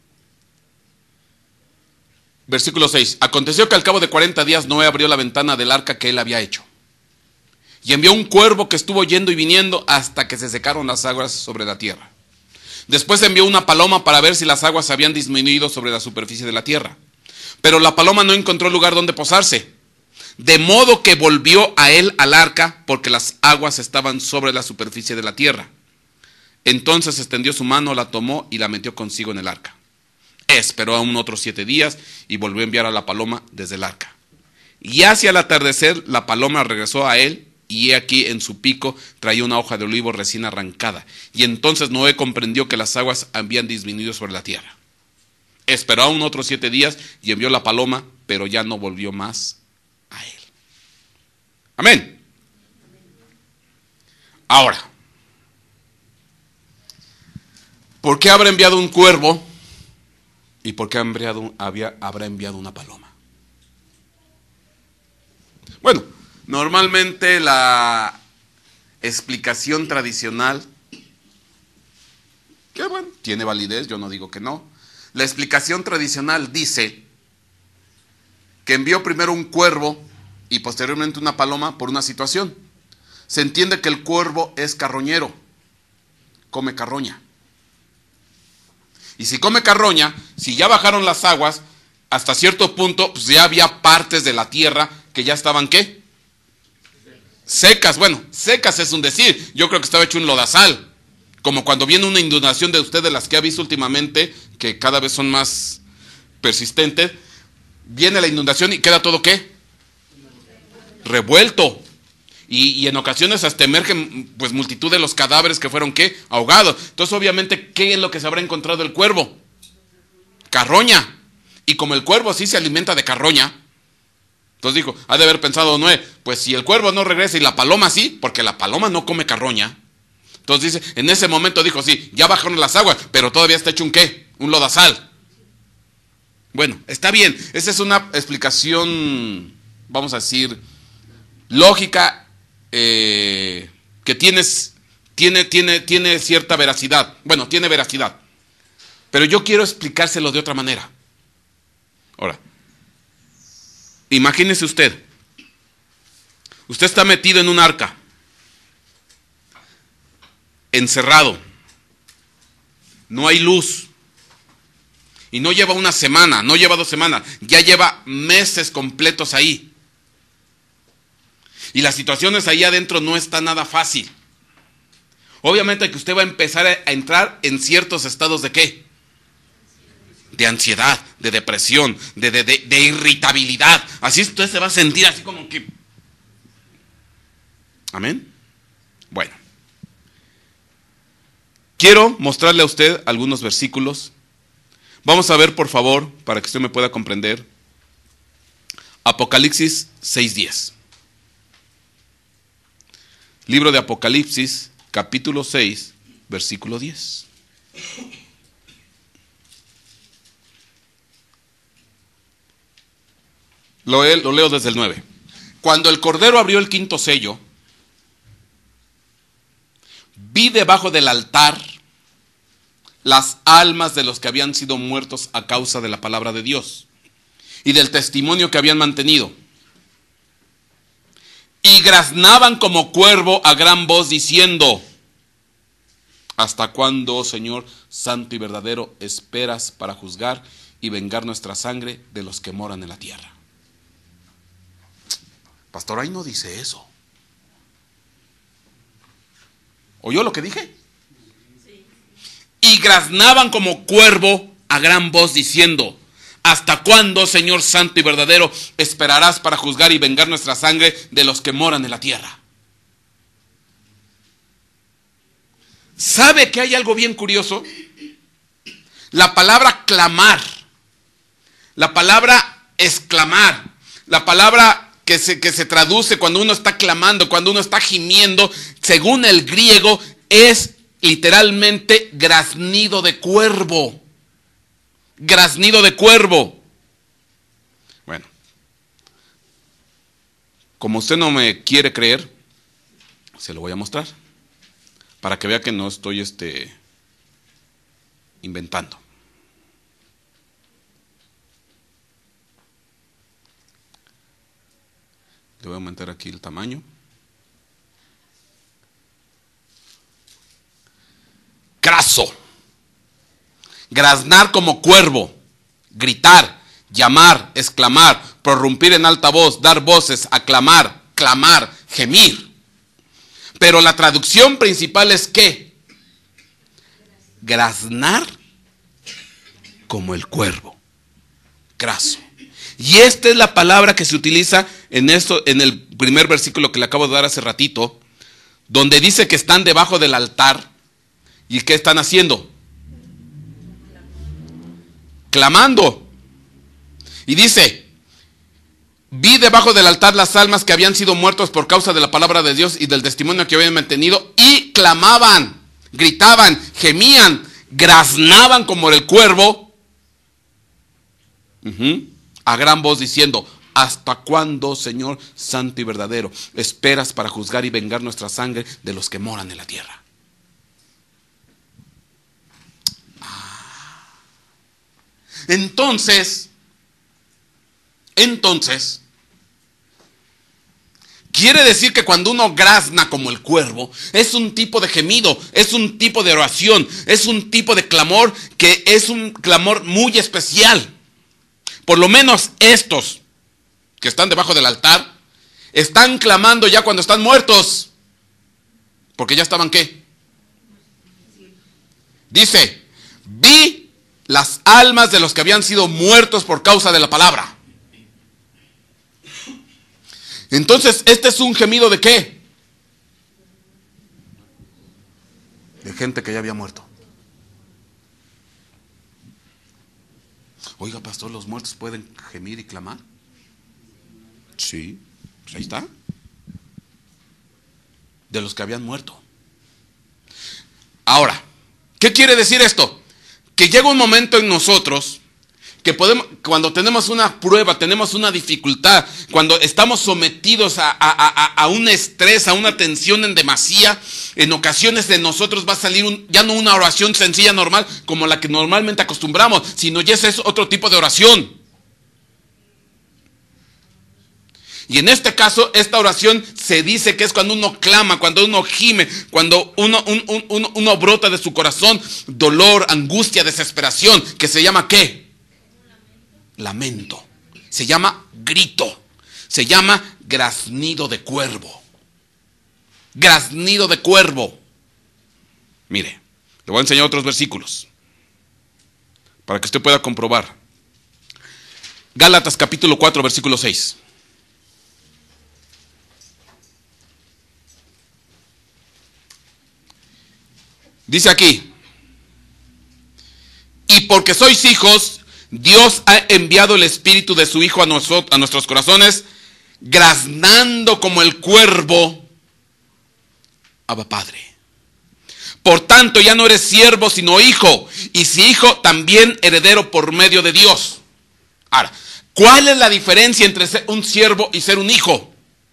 Speaker 1: versículo 6. Aconteció que al cabo de 40 días Noé abrió la ventana del arca que él había hecho. Y envió un cuervo que estuvo yendo y viniendo hasta que se secaron las aguas sobre la tierra. Después envió una paloma para ver si las aguas habían disminuido sobre la superficie de la tierra. Pero la paloma no encontró lugar donde posarse. De modo que volvió a él al arca porque las aguas estaban sobre la superficie de la tierra. Entonces extendió su mano, la tomó y la metió consigo en el arca. Esperó aún otros 7 días y volvió a enviar a la paloma desde el arca. Y hacia el atardecer la paloma regresó a él. Y he aquí en su pico traía una hoja de olivo recién arrancada. Y entonces Noé comprendió que las aguas habían disminuido sobre la tierra. Esperó aún otros 7 días y envió la paloma, pero ya no volvió más a él. Amén. Ahora, ¿por qué habrá enviado un cuervo? ¿Y por qué habrá enviado una paloma? Bueno, normalmente la explicación tradicional, que bueno, tiene validez, yo no digo que no. La explicación tradicional dice que envió primero un cuervo y posteriormente una paloma por una situación. Se entiende que el cuervo es carroñero, come carroña. Y si come carroña, si ya bajaron las aguas, hasta cierto punto, pues ya había partes de la tierra que ya estaban, ¿qué? Secas. Bueno, secas es un decir. Yo creo que estaba hecho un lodazal. Como cuando viene una inundación de usted, de las que ha visto últimamente, que cada vez son más persistentes, viene la inundación y queda todo, ¿qué? Revuelto. Y en ocasiones hasta emergen pues multitud de los cadáveres que fueron, ¿qué? Ahogados. Entonces obviamente, ¿qué es lo que se habrá encontrado el cuervo? Carroña. Y como el cuervo sí se alimenta de carroña, entonces dijo, ha de haber pensado Noé, pues si el cuervo no regresa y la paloma sí, porque la paloma no come carroña. Entonces dice, en ese momento dijo, sí, ya bajaron las aguas, pero todavía está hecho un ¿qué? Un lodazal. Bueno, está bien, esa es una explicación, vamos a decir, lógica, que tiene cierta veracidad. Bueno, tiene veracidad. Pero yo quiero explicárselo de otra manera. Ahora, imagínese usted. Usted está metido en un arca, encerrado. No hay luz. Y no lleva una semana, no lleva 2 semanas, ya lleva meses completos ahí. Y las situaciones ahí adentro no está nada fácil. Obviamente que usted va a empezar a entrar en ciertos estados de ¿qué? De ansiedad, de depresión, de irritabilidad. Así usted se va a sentir así como que... ¿Amén? Bueno. Quiero mostrarle a usted algunos versículos. Vamos a ver, por favor, para que usted me pueda comprender. Apocalipsis 6:10. Libro de Apocalipsis, capítulo 6, versículo 10. Lo leo desde el 9. Cuando el Cordero abrió el 5º sello, vi debajo del altar las almas de los que habían sido muertos a causa de la palabra de Dios y del testimonio que habían mantenido. Y graznaban como cuervo a gran voz diciendo: ¿hasta cuándo, oh Señor, santo y verdadero, esperas para juzgar y vengar nuestra sangre de los que moran en la tierra? Pastor, ahí no dice eso. ¿Oyó lo que dije? Y graznaban como cuervo a gran voz diciendo: ¿hasta cuándo, Señor santo y verdadero, esperarás para juzgar y vengar nuestra sangre de los que moran en la tierra? ¿Sabe que hay algo bien curioso? La palabra clamar, la palabra exclamar, la palabra que se traduce cuando uno está clamando, cuando uno está gimiendo, según el griego, es literalmente graznido de cuervo. Graznido de cuervo. Bueno, como usted no me quiere creer, se lo voy a mostrar para que vea que no estoy inventando. Le voy a aumentar aquí el tamaño. Craso. Graznar como cuervo, gritar, llamar, exclamar, prorrumpir en alta voz, dar voces, aclamar, clamar, gemir. Pero la traducción principal es ¿qué? Graznar como el cuervo. Craso. Y esta es la palabra que se utiliza en el primer versículo que le acabo de dar hace ratito, donde dice que están debajo del altar. ¿Y qué están haciendo? Clamando. Y dice: vi debajo del altar las almas que habían sido muertos por causa de la palabra de Dios y del testimonio que habían mantenido, y clamaban, gritaban, gemían, graznaban como el cuervo, a gran voz diciendo: ¿Hasta cuándo, Señor santo y verdadero, esperas para juzgar y vengar nuestra sangre de los que moran en la tierra? Entonces, quiere decir que cuando uno grazna como el cuervo, es un tipo de gemido, es un tipo de oración, es un tipo de clamor que es un clamor muy especial. Por lo menos estos que están debajo del altar están clamando ya cuando están muertos. Porque ya estaban, ¿qué? Dice, vi las almas de los que habían sido muertos por causa de la palabra. Entonces, este es un gemido ¿de qué? De gente que ya había muerto. Oiga, pastor, ¿los muertos pueden gemir y clamar? Sí, pues ahí está. De los que habían muerto. Ahora, ¿qué quiere decir esto? Que llega un momento en nosotros que podemos, cuando tenemos una prueba, tenemos una dificultad, cuando estamos sometidos a un estrés, a una tensión en demasía, en ocasiones de nosotros va a salir ya no una oración sencilla normal como la que normalmente acostumbramos, sino ya ese es otro tipo de oración. Y en este caso, esta oración se dice que es cuando uno clama, cuando uno gime, cuando uno brota de su corazón dolor, angustia, desesperación, que se llama ¿qué? Lamento. Se llama grito. Se llama graznido de cuervo. Graznido de cuervo. Mire, le voy a enseñar otros versículos para que usted pueda comprobar. Gálatas capítulo 4, versículo 6. Dice aquí, y porque sois hijos, Dios ha enviado el Espíritu de su Hijo a nuestros corazones, graznando como el cuervo, Abba Padre. Por tanto, ya no eres siervo, sino hijo, y si hijo, también heredero por medio de Dios. Ahora, ¿cuál es la diferencia entre ser un siervo y ser un hijo?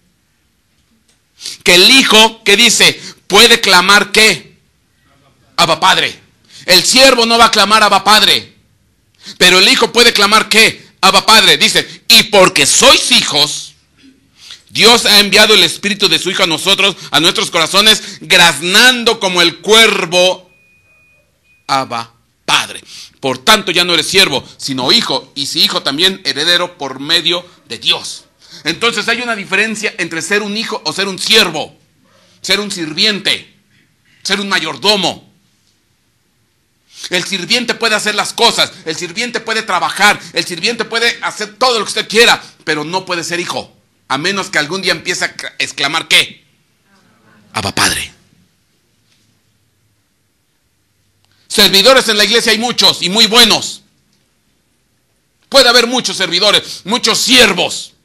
Speaker 1: Que el hijo, ¿qué dice? Puede clamar ¿qué? Abba Padre. El siervo no va a clamar Abba Padre, pero el hijo puede clamar ¿qué? Abba Padre. Dice, y porque sois hijos, Dios ha enviado el Espíritu de su Hijo a nosotros, a nuestros corazones, graznando como el cuervo, Abba Padre. Por tanto, ya no eres siervo, sino hijo, y si hijo, también heredero por medio de Dios. Entonces hay una diferencia entre ser un hijo o ser un siervo, ser un sirviente, ser un mayordomo. El sirviente puede hacer las cosas, el sirviente puede trabajar, el sirviente puede hacer todo lo que usted quiera, pero no puede ser hijo, a menos que algún día empiece a exclamar ¿qué? Abba Padre. Servidores en la iglesia hay muchos y muy buenos. Puede haber muchos servidores, muchos siervos,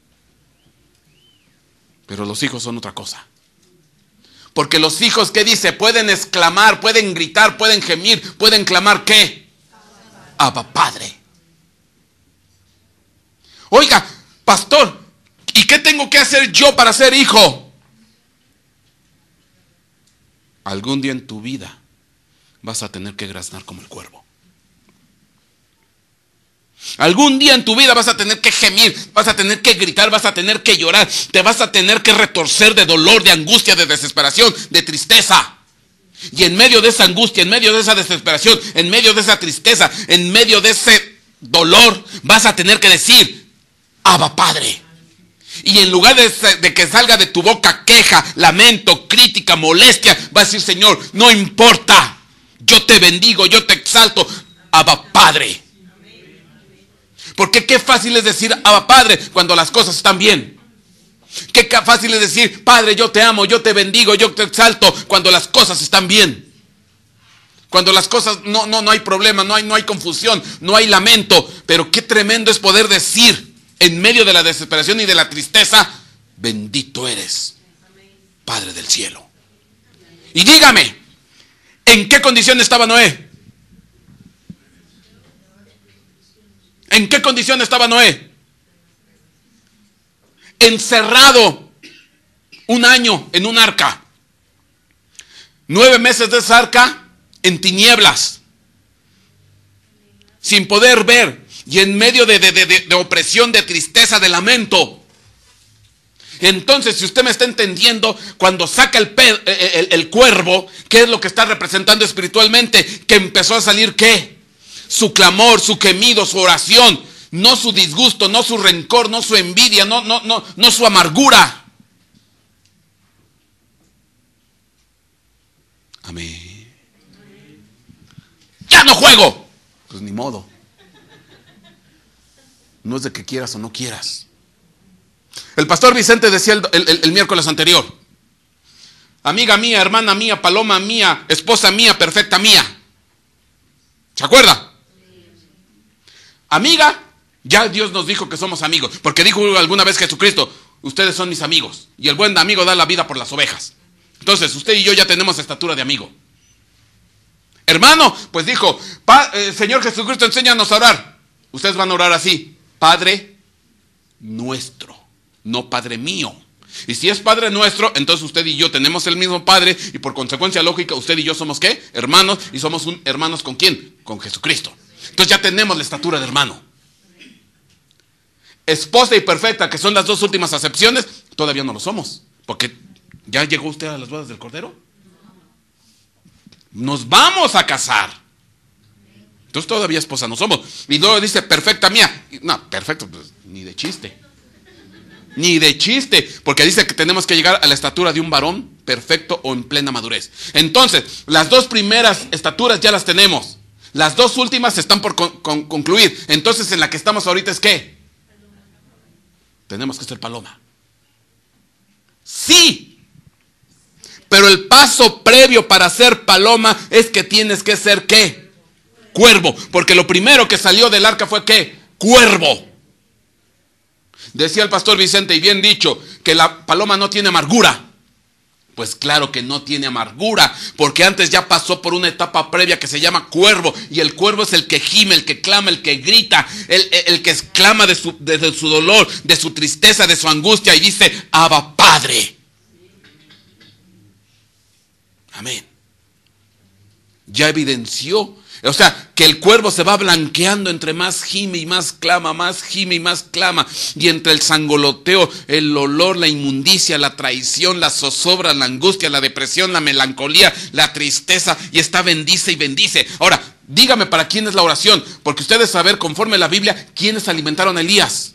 Speaker 1: pero los hijos son otra cosa. Porque los hijos, ¿qué dice? Pueden exclamar, pueden gritar, pueden gemir, pueden clamar ¿qué? Abba Padre. Oiga, pastor, ¿y qué tengo que hacer yo para ser hijo? Algún día en tu vida vas a tener que graznar como el cuervo. Algún día en tu vida vas a tener que gemir, vas a tener que gritar, vas a tener que llorar, te vas a tener que retorcer de dolor, de angustia, de desesperación, de tristeza. Y en medio de esa angustia, en medio de esa desesperación, en medio de esa tristeza, en medio de ese dolor, vas a tener que decir, Abba Padre. Y en lugar de que salga de tu boca queja, lamento, crítica, molestia, vas a decir, Señor, no importa, yo te bendigo, yo te exalto, Abba Padre. Porque qué fácil es decir Abba Padre cuando las cosas están bien. Qué fácil es decir, Padre, yo te amo, yo te bendigo, yo te exalto cuando las cosas están bien. Cuando las cosas no hay problema, no hay confusión, no hay lamento. Pero qué tremendo es poder decir en medio de la desesperación y de la tristeza, bendito eres, Padre del cielo. Y dígame, ¿en qué condición estaba Noé? ¿En qué condición estaba Noé? encerrado 1 año en un arca. 9 meses de esa arca en tinieblas, sin poder ver, y en medio de opresión, de tristeza, de lamento. Entonces, si usted me está entendiendo, cuando saca el cuervo, ¿qué es lo que está representando espiritualmente? Que empezó a salir, ¿qué? Su clamor, su gemido, su oración. No su disgusto, no su rencor, no su envidia, no su amargura. Amén. ¡Ya no juego! Pues ni modo. No es de que quieras o no quieras. El pastor Vicente decía el miércoles anterior: amiga mía, hermana mía, paloma mía, esposa mía, perfecta mía. ¿Se acuerda? Amiga, ya Dios nos dijo que somos amigos, porque dijo alguna vez Jesucristo: ustedes son mis amigos, y el buen amigo da la vida por las ovejas. Entonces usted y yo ya tenemos estatura de amigo. Hermano, pues dijo: Señor Jesucristo, enséñanos a orar. Ustedes van a orar así: Padre nuestro, no Padre mío. Y si es Padre nuestro, entonces usted y yo tenemos el mismo Padre, y por consecuencia lógica, usted y yo somos ¿qué? Hermanos, y somos hermanos ¿con quién? Con Jesucristo. Entonces ya tenemos la estatura de hermano. Esposa y perfecta, que son las 2 últimas acepciones, todavía no lo somos, porque ¿ya llegó usted a las bodas del Cordero? Nos vamos a casar. Entonces todavía esposa no somos. Y luego dice: perfecta mía. No, perfecto, pues ni de chiste. Ni de chiste, porque dice que tenemos que llegar a la estatura de un varón perfecto o en plena madurez. Entonces, las 2 primeras estaturas ya las tenemos. Las 2 últimas están por concluir. Entonces, en la que estamos ahorita es ¿qué? Tenemos que ser paloma. Sí. Pero el paso previo para ser paloma es que tienes que ser ¿qué? Cuervo. Porque lo primero que salió del arca fue ¿qué? Cuervo. Decía el pastor Vicente, y bien dicho, que la paloma no tiene amargura. Pues claro que no tiene amargura, porque antes ya pasó por una etapa previa que se llama cuervo. Y el cuervo es el que gime, el que clama, el que grita, el que exclama de su dolor, de su tristeza, de su angustia, y dice: Abba, Padre. Amén. Ya evidenció. O sea, que el cuervo se va blanqueando entre más gime y más clama, más gime y más clama. Y entre el sangoloteo, el olor, la inmundicia, la traición, la zozobra, la angustia, la depresión, la melancolía, la tristeza, y está bendice y bendice. Ahora, dígame para quién es la oración, porque ustedes saben, conforme a la Biblia, quiénes alimentaron a Elías.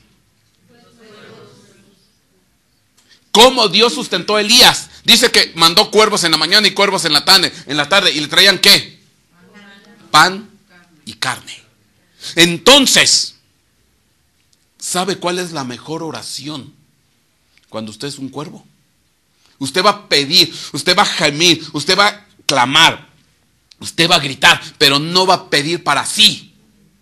Speaker 1: ¿Cómo Dios sustentó a Elías? Dice que mandó cuervos en la mañana y cuervos en la tarde, y le traían ¿qué? Pan y carne. Entonces, ¿sabe cuál es la mejor oración? Cuando usted es un cuervo. Usted va a pedir, usted va a gemir, usted va a clamar, usted va a gritar, pero no va a pedir para sí.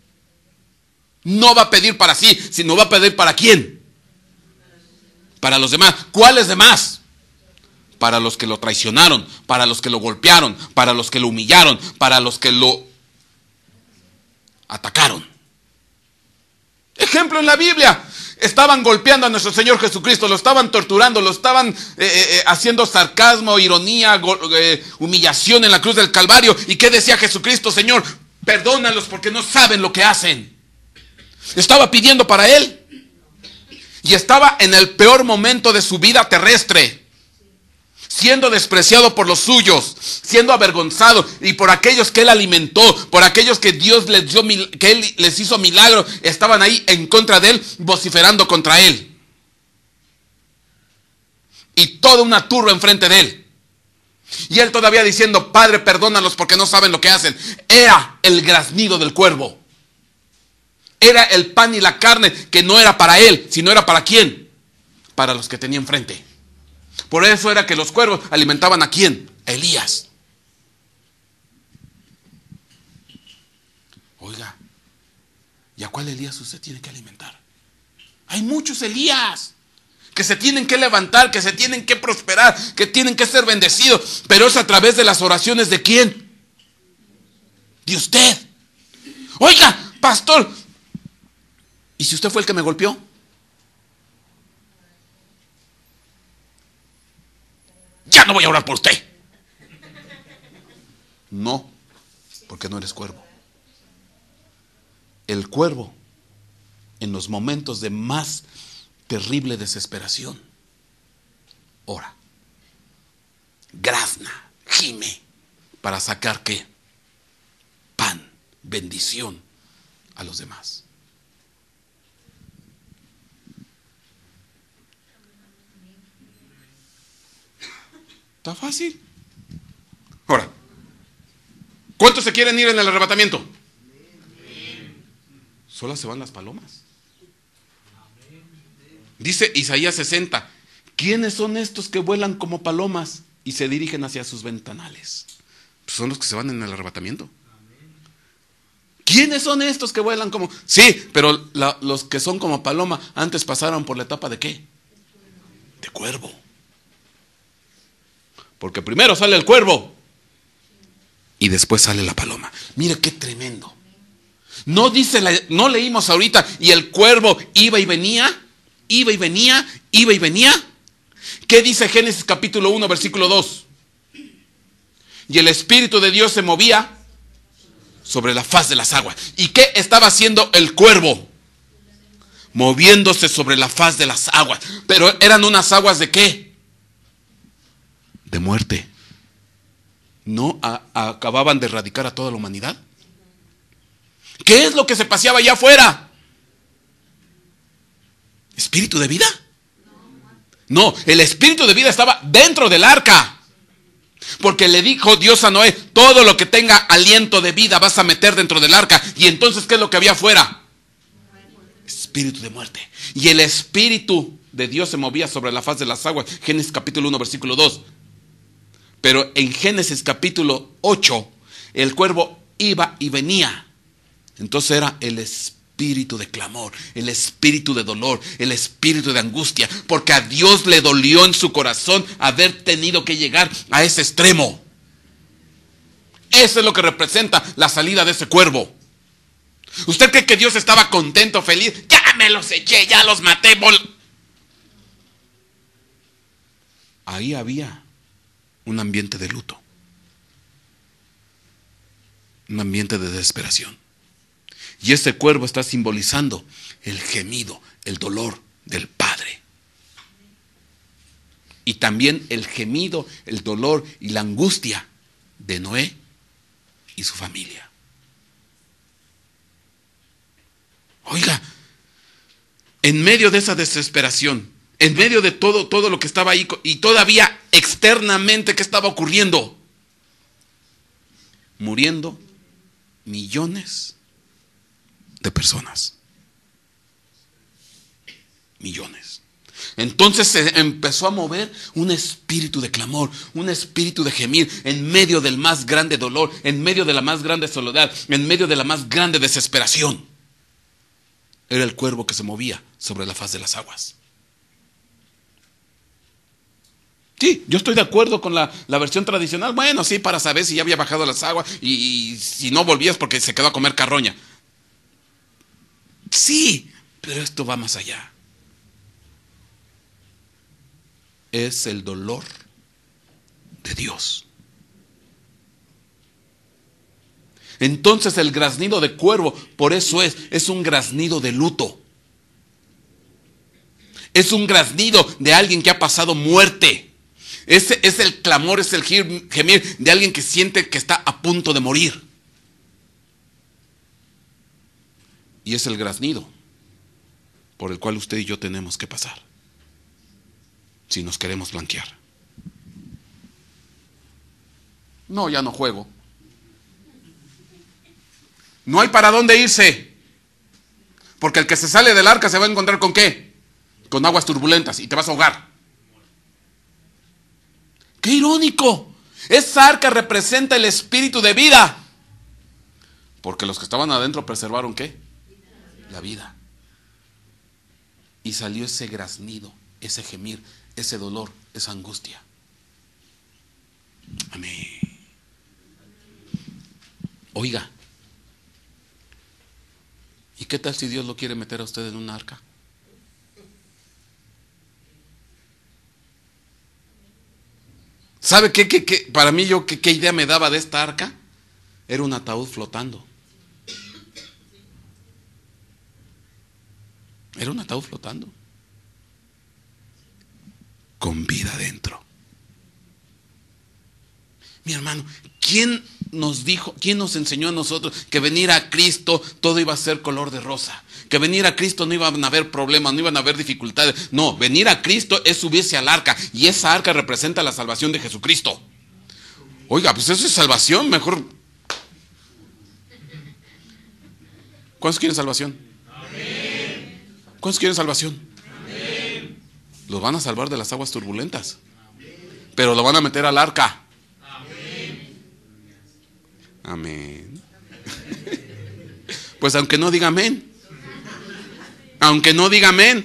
Speaker 1: No va a pedir para sí, sino va a pedir ¿para quién? Para los demás. ¿Cuáles demás? Para los que lo traicionaron, para los que lo golpearon, para los que lo humillaron, para los que lo atacaron. Ejemplo en la Biblia: estaban golpeando a nuestro Señor Jesucristo, lo estaban torturando, lo estaban haciendo sarcasmo, ironía, humillación en la cruz del Calvario. ¿Y qué decía Jesucristo? Señor, perdónalos porque no saben lo que hacen. Estaba pidiendo para él, y estaba en el peor momento de su vida terrestre, siendo despreciado por los suyos, siendo avergonzado, y por aquellos que él alimentó, por aquellos que Dios les dio, que él les hizo milagro, estaban ahí en contra de él, vociferando contra él. Y toda una turba enfrente de él. Y él todavía diciendo: Padre, perdónalos porque no saben lo que hacen. Era el graznido del cuervo. Era el pan y la carne que no era para él, sino era para ¿quién? Para los que tenía enfrente. Por eso era que los cuervos alimentaban ¿a quién? A Elías. Oiga, ¿y a cuál Elías usted tiene que alimentar? Hay muchos Elías que se tienen que levantar, que se tienen que prosperar, que tienen que ser bendecidos. Pero es a través de las oraciones ¿de quién? De usted. Oiga, pastor, ¿y si usted fue el que me golpeó? no voy a orar por usted. No, porque no eres cuervo. El cuervo, en los momentos de más terrible desesperación, ora, grazna, gime, para sacar ¿qué? Pan, bendición a los demás. Está fácil. Ahora, ¿cuántos se quieren ir en el arrebatamiento? Solo se van las palomas. Dice Isaías 60, ¿quiénes son estos que vuelan como palomas y se dirigen hacia sus ventanales? Pues son los que se van en el arrebatamiento. ¿Quiénes son estos que vuelan como? Sí, pero los que son como paloma antes pasaron por la etapa de ¿qué? De cuervo. Porque primero sale el cuervo y después sale la paloma. Mire qué tremendo. No dice, no leímos ahorita, y el cuervo iba y venía, iba y venía, iba y venía. ¿Qué dice Génesis capítulo 1, versículo 2? Y el Espíritu de Dios se movía sobre la faz de las aguas. ¿Y qué estaba haciendo el cuervo? Moviéndose sobre la faz de las aguas. Pero eran unas aguas ¿de qué? De muerte. ¿No acababan de erradicar a toda la humanidad? ¿Qué es lo que se paseaba allá afuera? ¿Espíritu de vida? No, el espíritu de vida estaba dentro del arca. Porque le dijo Dios a Noé, todo lo que tenga aliento de vida vas a meter dentro del arca. Y entonces, ¿qué es lo que había afuera? Espíritu de muerte. Y el Espíritu de Dios se movía sobre la faz de las aguas. Génesis capítulo 1, versículo 2. Pero en Génesis capítulo 8, el cuervo iba y venía. Entonces era el espíritu de clamor, el espíritu de dolor, el espíritu de angustia, porque a Dios le dolió en su corazón haber tenido que llegar a ese extremo. Eso es lo que representa la salida de ese cuervo. ¿Usted cree que Dios estaba contento, feliz? Ya me los eché, ya los maté. Ahí había un ambiente de luto, un ambiente de desesperación. Y ese cuervo está simbolizando el gemido, el dolor del Padre. Y también el gemido, el dolor y la angustia de Noé y su familia. Oiga, en medio de esa desesperación, en medio de todo lo que estaba ahí, y todavía externamente, ¿qué estaba ocurriendo? Muriendo millones de personas. Millones. Entonces se empezó a mover un espíritu de clamor, un espíritu de gemir en medio del más grande dolor, en medio de la más grande soledad, en medio de la más grande desesperación. Era el cuervo que se movía sobre la faz de las aguas. Sí, yo estoy de acuerdo con la versión tradicional. Bueno, sí, para saber si ya había bajado las aguas y si no volvías porque se quedó a comer carroña. Sí, pero esto va más allá. Es el dolor de Dios. Entonces el graznido de cuervo, por eso es un graznido de luto. Es un graznido de alguien que ha pasado muerte. Es el clamor, es el gemir de alguien que siente que está a punto de morir. Y es el graznido por el cual usted y yo tenemos que pasar, si nos queremos blanquear. No, ya no juego. No hay para dónde irse. Porque el que se sale del arca se va a encontrar ¿con qué? Con aguas turbulentas y te vas a ahogar. ¡Qué irónico! Esa arca representa el espíritu de vida. Porque los que estaban adentro preservaron ¿qué? La vida. Y salió ese graznido, ese gemir, ese dolor, esa angustia. Amén. Oiga, ¿y qué tal si Dios lo quiere meter a usted en una arca? ¿Sabe qué? Para mí, ¿qué idea me daba de esta arca? Era un ataúd flotando. Era un ataúd flotando. Con vida dentro. Mi hermano, ¿quién nos dijo, quién nos enseñó a nosotros que venir a Cristo todo iba a ser color de rosa? Que venir a Cristo no iban a haber problemas, no iban a haber dificultades. No, venir a Cristo es subirse al arca. Y esa arca representa la salvación de Jesucristo. Oiga, pues eso es salvación, mejor. ¿Cuántos quieren salvación? Amén. ¿Cuántos quieren salvación? Amén. Los van a salvar de las aguas turbulentas. Amén. Pero lo van a meter al arca. Amén. Pues aunque no diga amén. Aunque no diga amén.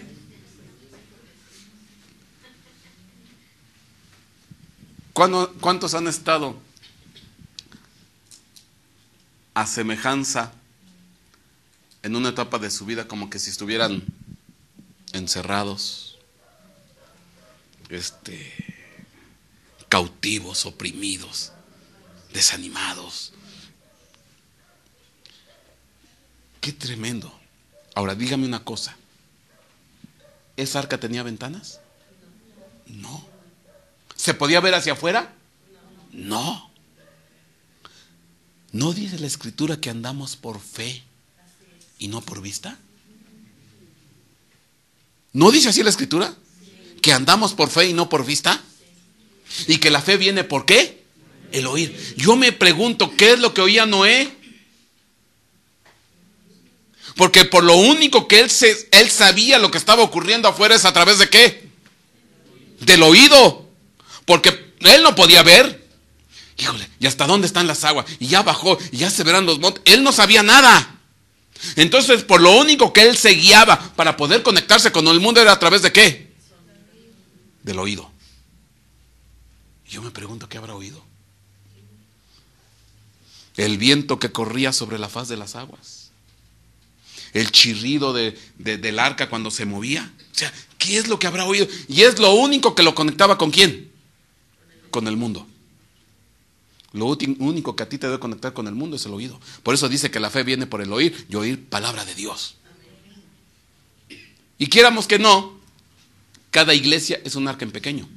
Speaker 1: ¿Cuántos han estado a semejanza en una etapa de su vida como que si estuvieran encerrados, cautivos, oprimidos, desanimados? Qué tremendo. Ahora dígame una cosa. ¿Esa arca tenía ventanas? No. ¿Se podía ver hacia afuera? No. ¿No dice la Escritura que andamos por fe y no por vista? ¿No dice así la Escritura? ¿Que andamos por fe y no por vista? ¿Y que la fe viene por qué? El oír. Yo me pregunto, ¿qué es lo que oía Noé? Porque por lo único que él sabía lo que estaba ocurriendo afuera es a través de ¿qué? Del oído. Porque él no podía ver. Híjole, ¿y hasta dónde están las aguas? Y ya bajó, y ya se verán los montes. Él no sabía nada. Entonces, por lo único que él se guiaba para poder conectarse con el mundo era a través de ¿qué? Del oído. Y yo me pregunto, ¿qué habrá oído? El viento que corría sobre la faz de las aguas. El chirrido del arca cuando se movía. O sea, ¿qué es lo que habrá oído? Y es lo único que lo conectaba ¿con quién? Con el mundo. Lo único que a ti te debe conectar con el mundo es el oído. Por eso dice que la fe viene por el oír y oír palabra de Dios. Y quieramos que no, cada iglesia es un arca en pequeño.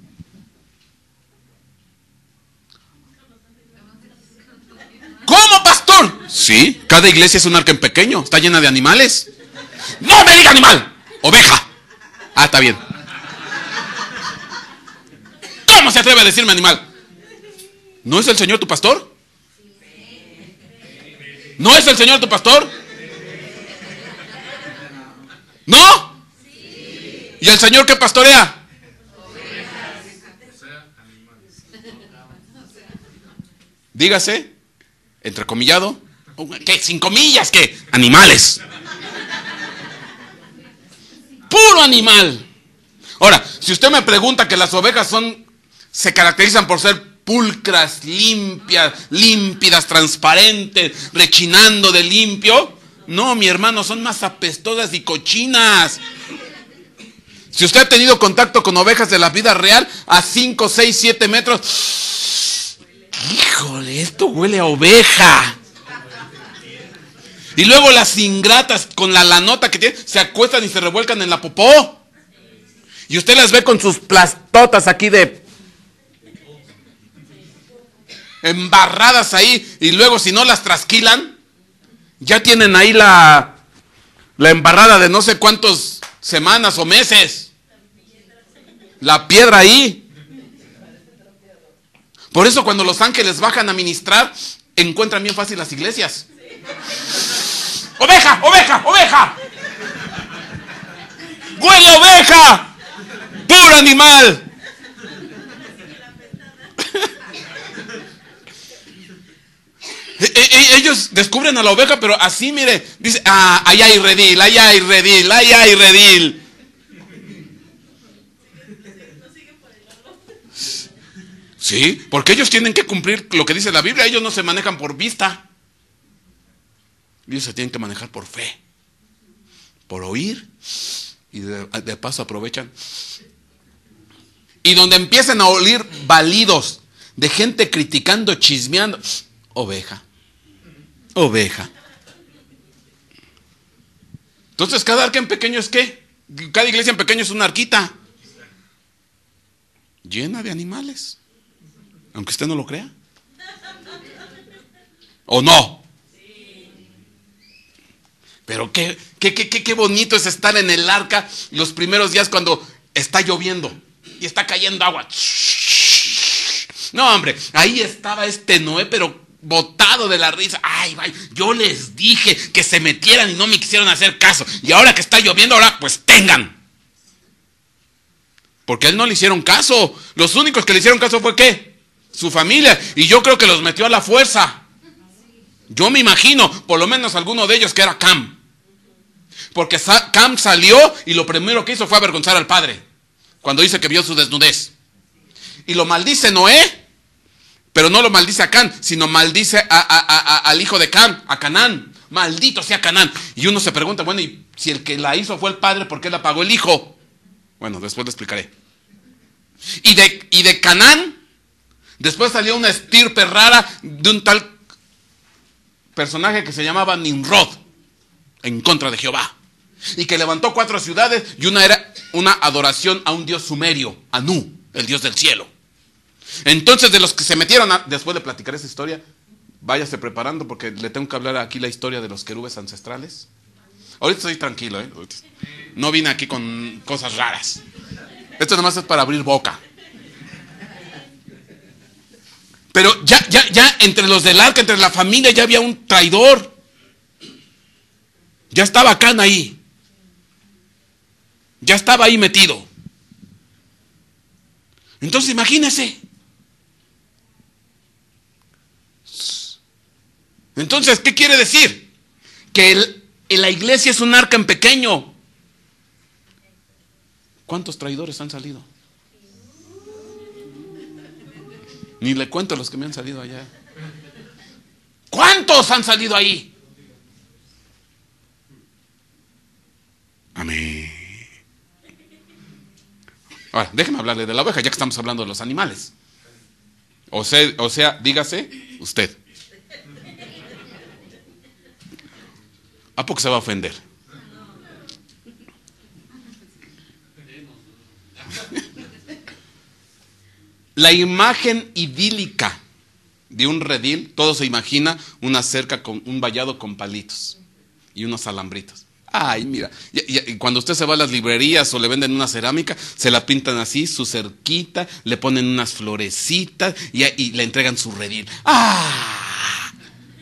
Speaker 1: ¿Cómo, pastor? Sí, cada iglesia es un arca en pequeño. Está llena de animales. ¡No me diga animal! ¡Oveja! Ah, está bien. ¿Cómo se atreve a decirme animal? ¿No es el Señor tu pastor? ¿No es el Señor tu pastor? ¿No? ¿Y el Señor qué pastorea? Dígase, entrecomillado. ¿Qué? ¿Sin comillas? ¿Qué? Animales. Puro animal. Ahora, si usted me pregunta que las ovejas se caracterizan por ser pulcras, limpias, límpidas, transparentes, rechinando de limpio. No, mi hermano, son más apestosas y cochinas. Si usted ha tenido contacto con ovejas de la vida real a 5, 6, 7 metros, híjole, esto huele a oveja. Y luego las ingratas con la lanota que tienen, se acuestan y se revuelcan en la popó. Y usted las ve con sus plastotas aquí embarradas ahí, y luego si no las trasquilan, ya tienen ahí la embarrada de no sé cuántas semanas o meses. La piedra ahí. Por eso cuando los ángeles bajan a ministrar, encuentran bien fácil las iglesias. ¡Oveja! ¡Oveja! ¡Oveja! ¡Huele a oveja! ¡Puro animal! Ellos descubren a la oveja, pero así, mire, dice, allá hay redil, allá hay redil, allá hay redil. Sí, porque ellos tienen que cumplir lo que dice la Biblia. Ellos no se manejan por vista. Ellos se tienen que manejar por fe, por oír, y de paso aprovechan. Y donde empiecen a oír balidos, de gente criticando, chismeando. Oveja, oveja. Entonces cada arca en pequeño es ¿qué? Cada iglesia en pequeño es una arquita llena de animales, aunque usted no lo crea. ¿O no? Pero qué bonito es estar en el arca los primeros días cuando está lloviendo y está cayendo agua. No, hombre, ahí estaba Noé, pero botado de la risa. Ay, yo les dije que se metieran y no me quisieron hacer caso. Y ahora que está lloviendo, ahora pues tengan. Porque a él no le hicieron caso. Los únicos que le hicieron caso fue ¿qué? Su familia. Y yo creo que los metió a la fuerza. Yo me imagino, por lo menos alguno de ellos, que era Cam. Porque Cam salió y lo primero que hizo fue avergonzar al padre. Cuando dice que vio su desnudez. Y lo maldice Noé. Pero no lo maldice a Cam, sino maldice al hijo de Cam, a Canaán. Maldito sea Canaán. Y uno se pregunta, bueno, y si el que la hizo fue el padre, ¿por qué la pagó el hijo? Bueno, después lo explicaré. Y de Canaán, después salió una estirpe rara de un tal personaje que se llamaba Nimrod, en contra de Jehová. Y que levantó 4 ciudades y una era una adoración a un dios sumerio, Anu, el dios del cielo. Entonces de los que se metieron, después de platicar esa historia, váyase preparando porque le tengo que hablar aquí la historia de los querubes ancestrales. Ahorita estoy tranquilo, no vine aquí con cosas raras. Esto nomás es para abrir boca. Pero ya entre los del arca, entre la familia, ya había un traidor. Ya estaba Can ahí. Ya estaba ahí metido. Entonces imagínese. Entonces, ¿qué quiere decir? Que la iglesia es un arca en pequeño. ¿Cuántos traidores han salido? Ni le cuento los que me han salido allá. ¿Cuántos han salido ahí? Amén. Ahora, déjeme hablarle de la oveja, ya que estamos hablando de los animales. O sea, dígase usted. ¿A poco se va a ofender? La imagen idílica de un redil, todo se imagina una cerca con un vallado con palitos y unos alambritos. Ay, mira, y cuando usted se va a las librerías o le venden una cerámica, se la pintan así, su cerquita, le ponen unas florecitas y le entregan su redil. ¡Ah!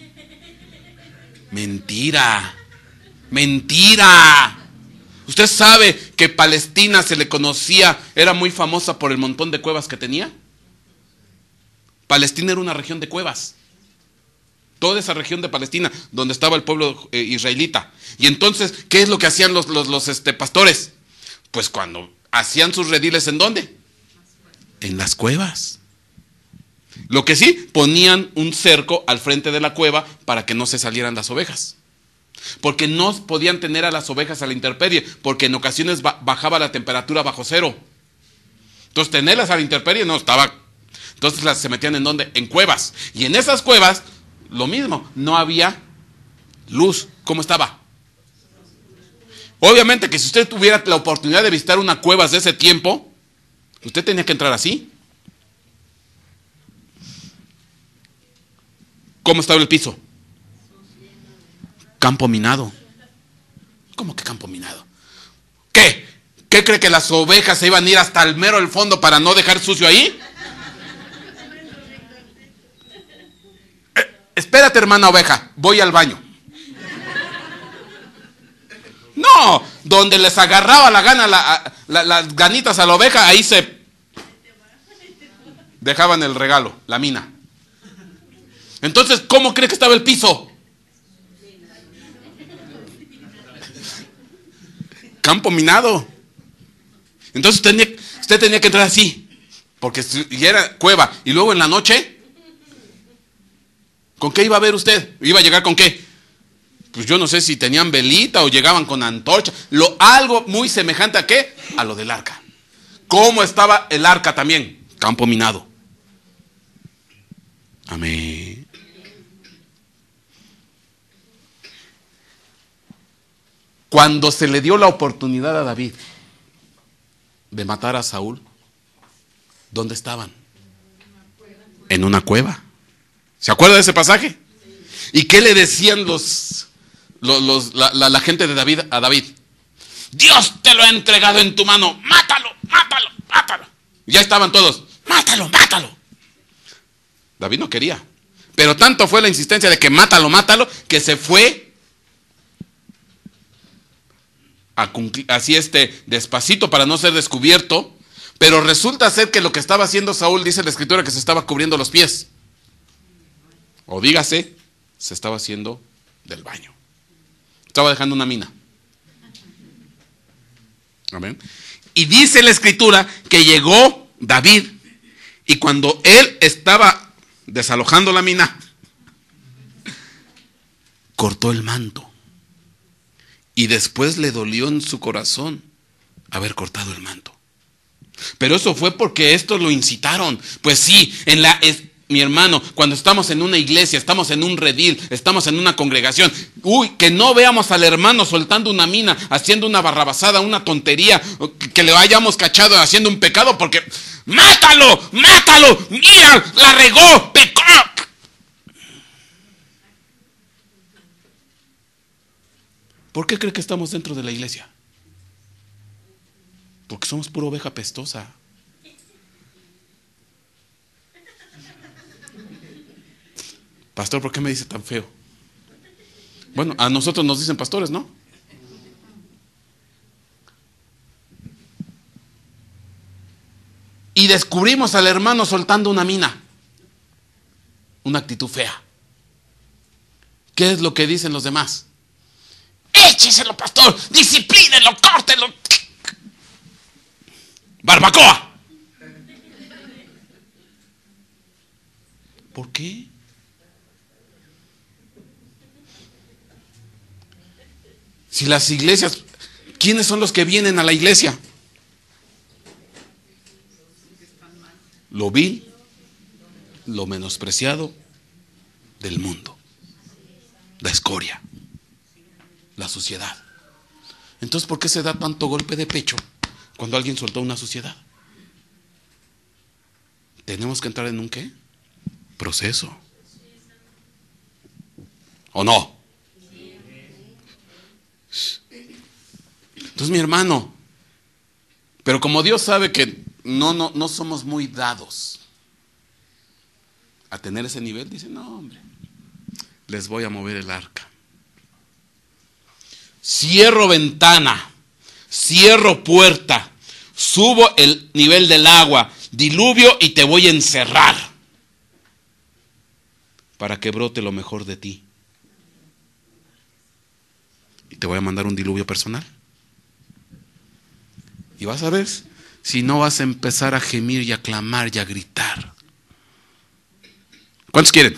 Speaker 1: Mentira, mentira. ¿Usted sabe que Palestina se le conocía, era muy famosa por el montón de cuevas que tenía? Palestina era una región de cuevas. Toda esa región de Palestina, donde estaba el pueblo israelita. Y entonces, ¿qué es lo que hacían los pastores? Pues cuando hacían sus rediles, ¿en dónde? En las cuevas. Lo que sí, ponían un cerco al frente de la cueva para que no se salieran las ovejas. Porque no podían tener a las ovejas a la intemperie, porque en ocasiones bajaba la temperatura bajo cero. Entonces, tenerlas a la intemperie no estaba. Entonces se metían ¿en dónde? En cuevas. Y en esas cuevas, lo mismo, no había luz. ¿Cómo estaba? Obviamente que si usted tuviera la oportunidad de visitar una cueva de ese tiempo, usted tenía que entrar así. ¿Cómo estaba el piso? Campo minado. ¿Cómo que campo minado? ¿Qué? ¿Qué cree que las ovejas se iban a ir hasta el mero del fondo para no dejar sucio ahí? Espérate, hermana oveja, voy al baño. No, donde les agarraba la gana, las ganitas a la oveja, ahí se dejaban el regalo, la mina. Entonces, ¿cómo cree que estaba el piso? Campo minado. Entonces usted tenía que entrar así, porque si era cueva, y luego en la noche, ¿con qué iba a ver usted? ¿Iba a llegar con qué? Pues yo no sé si tenían velita o llegaban con antorcha. Algo muy semejante a qué? A lo del arca. ¿Cómo estaba el arca también? Campo minado. Amén. Cuando se le dio la oportunidad a David de matar a Saúl, ¿dónde estaban? En una cueva. ¿Se acuerda de ese pasaje? ¿Y qué le decían la gente de David a David? Dios te lo ha entregado en tu mano, mátalo, mátalo, mátalo. Ya estaban todos, mátalo, mátalo. David no quería, pero tanto fue la insistencia de que mátalo, mátalo, que se fue a cumplir, así despacito para no ser descubierto. Pero resulta ser que lo que estaba haciendo Saúl, dice la escritura, que se estaba cubriendo los pies. O dígase, se estaba haciendo del baño. Estaba dejando una mina. Amén. Y dice la escritura que llegó David, y cuando él estaba desalojando la mina, cortó el manto. Y después le dolió en su corazón haber cortado el manto. Pero eso fue porque estos lo incitaron. Pues sí, mi hermano, cuando estamos en una iglesia, estamos en un redil, estamos en una congregación, que no veamos al hermano soltando una mina, haciendo una barrabasada, una tontería, que le hayamos cachado haciendo un pecado, porque ¡mátalo! ¡Mátalo! ¡Mira! ¡La regó! ¡Pecó! ¿Por qué cree que estamos dentro de la iglesia? Porque somos pura oveja pestosa. Pastor, ¿por qué me dice tan feo? Bueno, a nosotros nos dicen pastores, ¿no? Y descubrimos al hermano soltando una mina. Una actitud fea. ¿Qué es lo que dicen los demás? Écheselo, pastor, disciplínelo, córtelo. ¡Barbacoa! ¿Por qué? Si las iglesias, ¿quiénes son los que vienen a la iglesia? Lo vil, lo menospreciado del mundo, la escoria, la suciedad. Entonces, ¿por qué se da tanto golpe de pecho cuando alguien soltó una suciedad? Tenemos que entrar en un ¿qué? Proceso. ¿O no? Entonces, mi hermano, pero como Dios sabe que no somos muy dados a tener ese nivel, dice, no, hombre, les voy a mover el arca. Cierro ventana, cierro puerta, subo el nivel del agua, diluvio y te voy a encerrar para que brote lo mejor de ti. Y te voy a mandar un diluvio personal. Y vas a ver si no vas a empezar a gemir y a clamar y a gritar. ¿Cuántos quieren?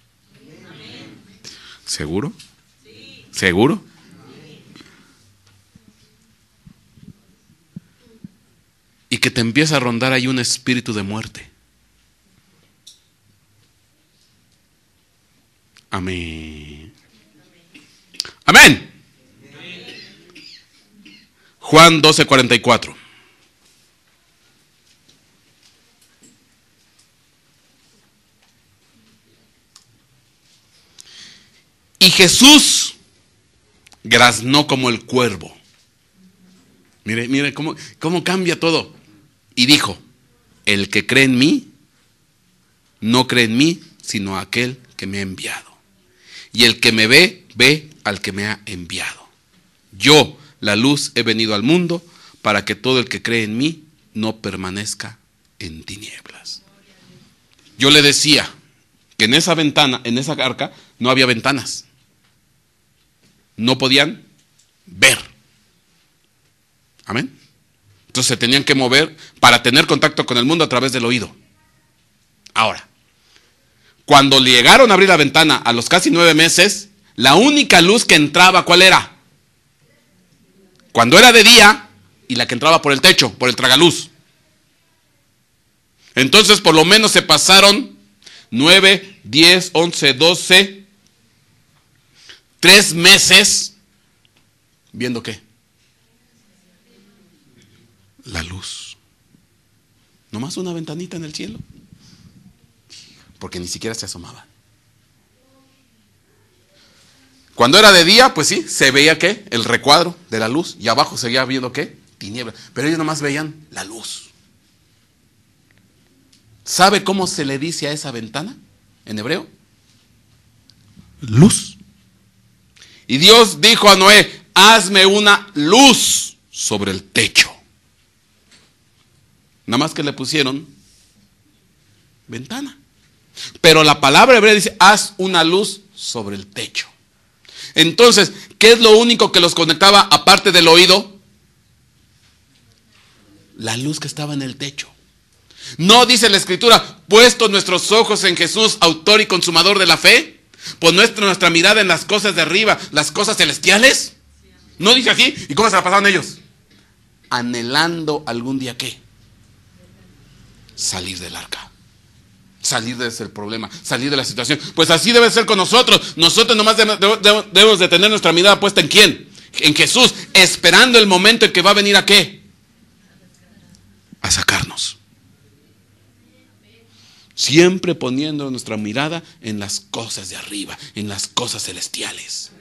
Speaker 1: ¿Seguro? ¿Seguro? Y que te empieza a rondar ahí un espíritu de muerte. Amén. Amén. Juan 12:44. Y Jesús graznó como el cuervo. Mire cómo cambia todo. Y dijo, el que cree en mí, no cree en mí, sino aquel que me ha enviado. Y el que me ve, ve al que me ha enviado. Yo, la luz, he venido al mundo para que todo el que cree en mí no permanezca en tinieblas. Yo le decía que en esa ventana, en esa arca, no había ventanas. No podían ver. Amén. Entonces se tenían que mover para tener contacto con el mundo a través del oído. Ahora, cuando llegaron a abrir la ventana a los casi 9 meses, la única luz que entraba, ¿cuál era? Cuando era de día y la que entraba por el techo, por el tragaluz. Entonces por lo menos se pasaron 9, 10, 11, 12, 3 meses, ¿viendo qué? La luz. Nomás una ventanita en el cielo, porque ni siquiera se asomaba. Cuando era de día, pues sí, se veía ¿qué? El recuadro de la luz, y abajo seguía viendo ¿qué? Tinieblas, pero ellos nomás veían la luz. ¿Sabe cómo se le dice a esa ventana en hebreo? Luz. Y Dios dijo a Noé, hazme una luz sobre el techo. Nada más que le pusieron ventana. Pero la palabra hebrea dice, haz una luz sobre el techo. Entonces, ¿qué es lo único que los conectaba aparte del oído? La luz que estaba en el techo. No dice la Escritura, puesto nuestros ojos en Jesús, autor y consumador de la fe, pues nuestra mirada en las cosas de arriba, las cosas celestiales. ¿No dice aquí? ¿Y cómo se la pasaron ellos? Anhelando algún día ¿qué? Salir del arca. Salir de ese problema, salir de la situación. Pues así debe ser con nosotros. Nosotros nomás debemos de tener nuestra mirada puesta en ¿quién? En Jesús, esperando el momento en que va a venir ¿a qué? A sacarnos. Siempre poniendo nuestra mirada en las cosas de arriba, en las cosas celestiales.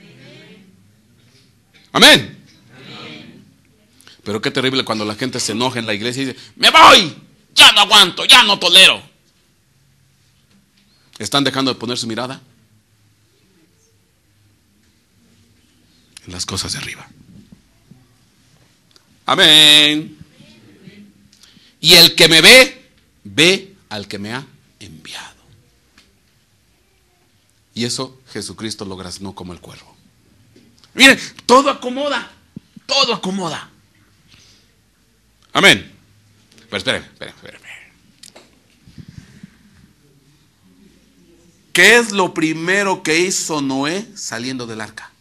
Speaker 1: Amén. Pero qué terrible cuando la gente se enoja en la iglesia y dice, me voy, ya no aguanto, ya no tolero. ¿Están dejando de poner su mirada? En las cosas de arriba. Amén. Y el que me ve, ve al que me ha enviado. Y eso Jesucristo lo graznó como el cuervo. Miren, todo acomoda. Todo acomoda. Amén. Pero espérenme. ¿Qué es lo primero que hizo Noé saliendo del arca?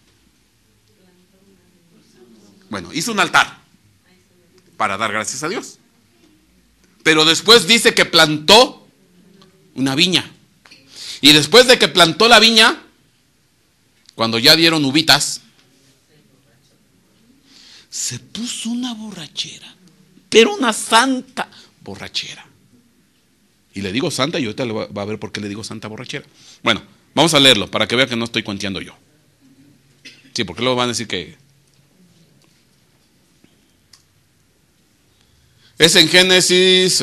Speaker 1: Bueno, hizo un altar para dar gracias a Dios. Pero después dice que plantó una viña. Y después de que plantó la viña, cuando ya dieron uvitas, se puso una borrachera. Pero una santa borrachera. Y le digo santa y ahorita va a ver por qué le digo santa borrachera. Bueno, vamos a leerlo para que vea que no estoy cuenteando yo. Sí, porque luego van a decir que... Es en Génesis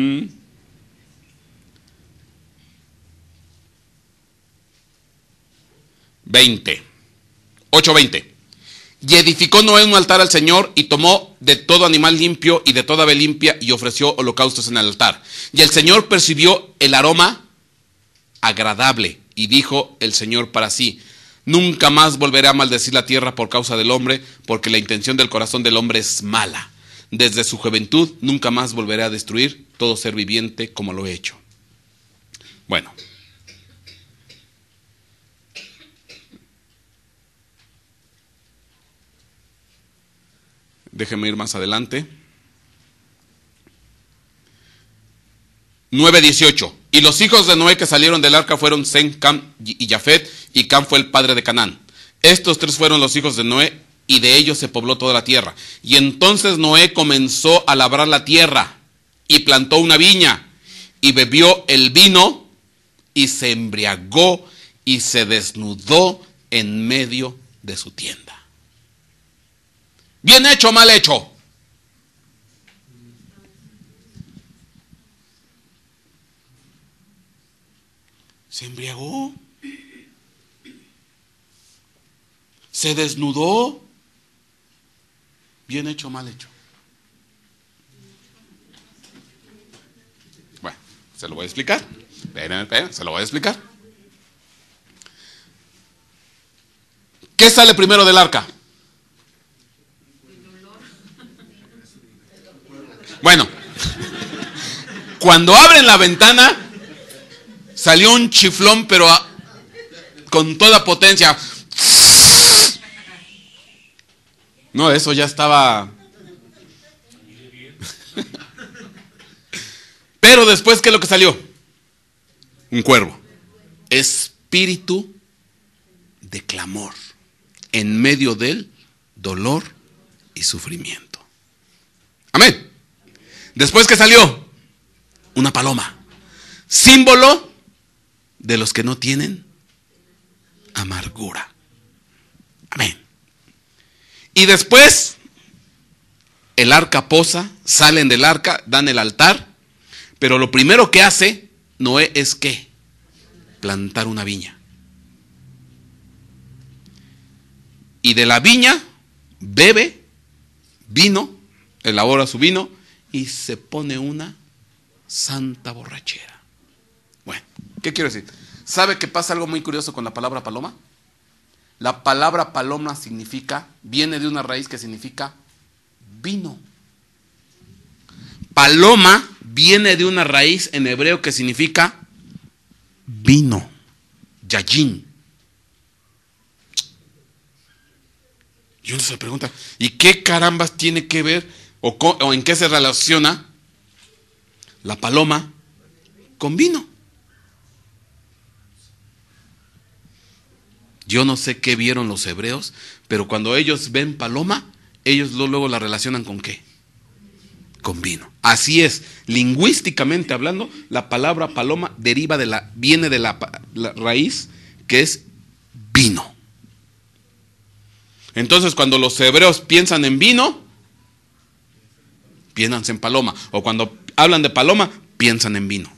Speaker 1: 8:20. Y edificó Noé un altar al Señor y tomó de todo animal limpio y de toda ave limpia y ofreció holocaustos en el altar. Y el Señor percibió el aroma agradable y dijo el Señor para sí, nunca más volveré a maldecir la tierra por causa del hombre, porque la intención del corazón del hombre es mala. Desde su juventud nunca más volveré a destruir todo ser viviente como lo he hecho. Bueno. Déjenme ir más adelante. 9:18. Y los hijos de Noé que salieron del arca fueron Sem, Cam y Jafet, y Cam fue el padre de Canaán. Estos tres fueron los hijos de Noé, y de ellos se pobló toda la tierra. Y entonces Noé comenzó a labrar la tierra, y plantó una viña, y bebió el vino, y se embriagó, y se desnudó en medio de su tienda. ¿Bien hecho o mal hecho? Se embriagó. Se desnudó. ¿Bien hecho o mal hecho? Bueno, se lo voy a explicar. Se lo voy a explicar. ¿Qué sale primero del arca? Bueno, cuando abren la ventana, salió un chiflón, pero con toda potencia. No, eso ya estaba. Pero después, ¿qué es lo que salió? Un cuervo. Espíritu de clamor en medio del dolor y sufrimiento. Amén. Después que salió, una paloma, símbolo de los que no tienen amargura. Amén. Y después el arca posa, salen del arca, dan el altar, pero lo primero que hace Noé es ¿qué? Plantar una viña. Y de la viña bebe vino, elabora su vino y se pone una santa borrachera. Bueno, ¿qué quiero decir? ¿Sabe que pasa algo muy curioso con la palabra paloma? La palabra paloma viene de una raíz que significa vino. Paloma viene de una raíz en hebreo que significa vino, yayin. Y uno se pregunta, ¿y qué carambas tiene que ver o en qué se relaciona la paloma con vino? Yo no sé qué vieron los hebreos, pero cuando ellos ven paloma, ellos luego la relacionan ¿con qué? Con vino. Así es, lingüísticamente hablando, la palabra paloma viene de la raíz que es vino. Entonces, cuando los hebreos piensan en vino, piensan en paloma. O cuando hablan de paloma, piensan en vino.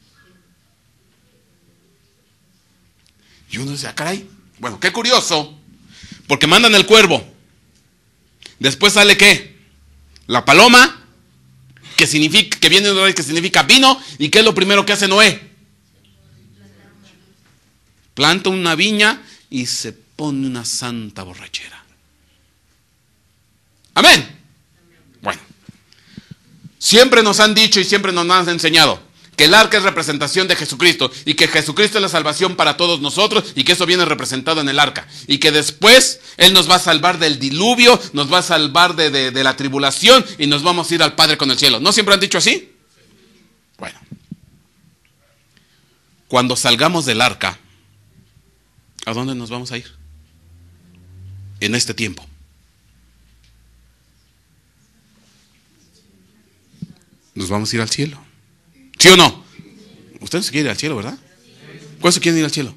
Speaker 1: Y uno dice, caray, bueno, qué curioso, porque mandan el cuervo. Después sale ¿qué? La paloma, que viene de una raíz que significa vino. ¿Y qué es lo primero que hace Noé? Planta una viña y se pone una santa borrachera. Amén. Bueno, siempre nos han dicho y siempre nos han enseñado que el arca es representación de Jesucristo y que Jesucristo es la salvación para todos nosotros y que eso viene representado en el arca y que después Él nos va a salvar del diluvio, nos va a salvar de la tribulación y nos vamos a ir al Padre con el cielo. ¿No siempre han dicho así? Bueno, cuando salgamos del arca, ¿a dónde nos vamos a ir? En este tiempo. Nos vamos a ir al cielo. ¿Sí o no? Usted no se quiere ir al cielo, ¿verdad? ¿Cuántos se quieren ir al cielo?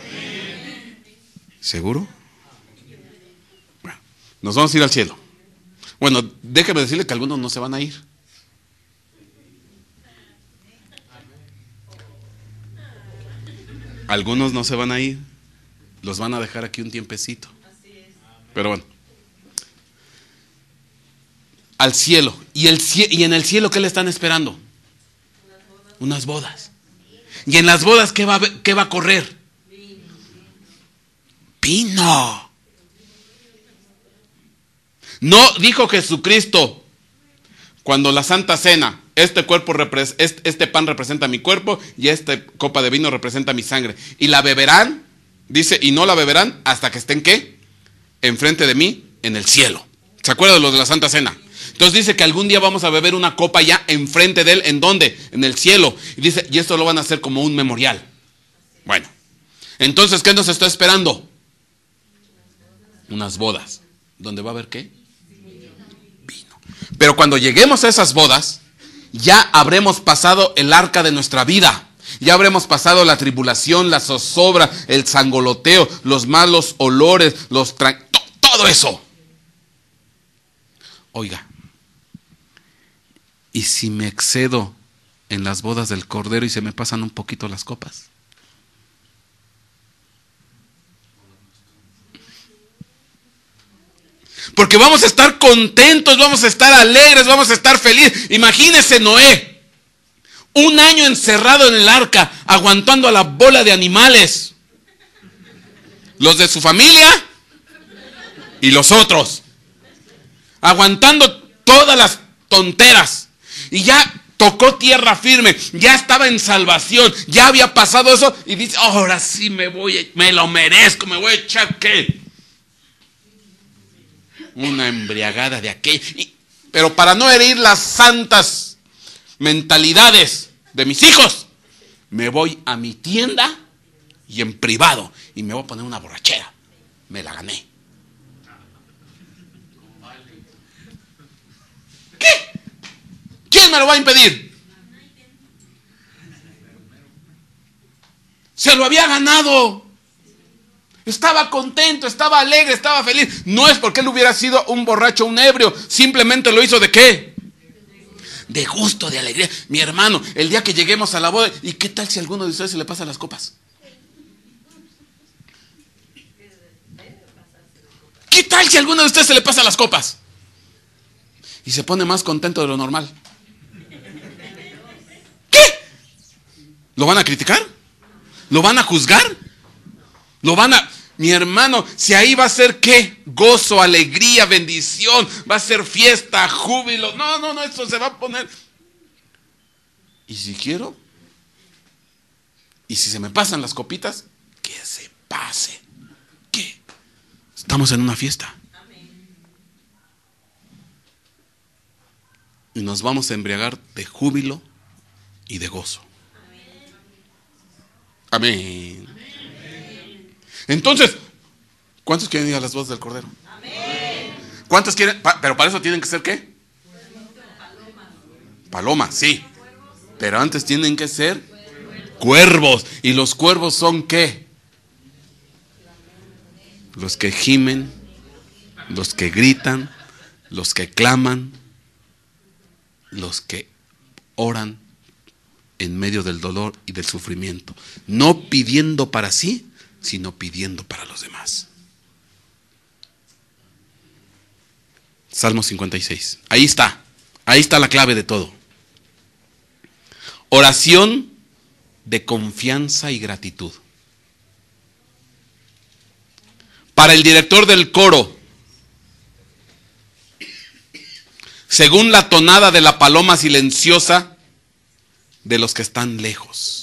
Speaker 1: ¿Seguro? Bueno, nos vamos a ir al cielo. Bueno, déjeme decirle que algunos no se van a ir. Algunos no se van a ir. Los van a dejar aquí un tiempecito. Pero bueno. Al cielo. ¿Y en el cielo qué le están esperando? Unas bodas. ¿Y en las bodas qué va a correr? Vino. No dijo Jesucristo cuando la Santa Cena, este pan representa mi cuerpo y esta copa de vino representa mi sangre. Y la beberán, dice, y no la beberán hasta que estén ¿qué? Enfrente de mí en el cielo. ¿Se acuerdan de lo de la Santa Cena? Entonces dice que algún día vamos a beber una copa ya enfrente de Él. ¿En dónde? En el cielo. Y dice, y esto lo van a hacer como un memorial. Bueno, entonces, ¿qué nos está esperando? Unas bodas. ¿Dónde va a haber qué? Vino. Pero cuando lleguemos a esas bodas, ya habremos pasado el arca de nuestra vida. Ya habremos pasado la tribulación, la zozobra, el sangoloteo, los malos olores, todo eso. Oiga, ¿y si me excedo en las bodas del Cordero y se me pasan un poquito las copas? Porque vamos a estar contentos, vamos a estar alegres, vamos a estar felices. Imagínese Noé, 1 año encerrado en el arca, aguantando a la bola de animales. Los de su familia y los otros. Aguantando todas las tonteras. Y ya tocó tierra firme. Ya estaba en salvación. Ya había pasado eso. Y dice, ahora sí me lo merezco. Me voy a echar ¿qué? Una embriagada de aquello. Pero para no herir las santas mentalidades de mis hijos, me voy a mi tienda y en privado, y me voy a poner una borrachera. Me la gané. ¿Qué? ¿Quién me lo va a impedir? Se lo había ganado. Estaba contento, estaba alegre, estaba feliz. No es porque él hubiera sido un borracho, un ebrio. Simplemente lo hizo ¿de qué? De gusto, de alegría. Mi hermano, el día que lleguemos a la boda, ¿y qué tal si a alguno de ustedes se le pasan las copas? ¿Qué tal si a alguno de ustedes se le pasan las copas? Y se pone más contento de lo normal. ¿Qué? ¿Lo van a criticar? ¿Lo van a juzgar? ¿Lo van a...? Mi hermano, si ahí va a ser ¿qué? Gozo, alegría, bendición, va a ser fiesta, júbilo. No, esto se va a poner. ¿Y si quiero? ¿Y si se me pasan las copitas? Que se pase. ¿Qué? Estamos en una fiesta. Y nos vamos a embriagar de júbilo y de gozo. Amén. Entonces, ¿cuántos quieren ir a las bodas del Cordero? Amén. ¿Cuántos quieren? Pero para eso tienen que ser ¿qué? Palomas, sí. Pero antes tienen que ser cuervos. ¿Y los cuervos son qué? Los que gimen, los que gritan, los que claman, los que oran en medio del dolor y del sufrimiento. No pidiendo para sí, sino pidiendo para los demás. Salmo 56. Ahí está la clave de todo. Oración de confianza y gratitud. Para el director del coro, según la tonada de la paloma silenciosa de los que están lejos.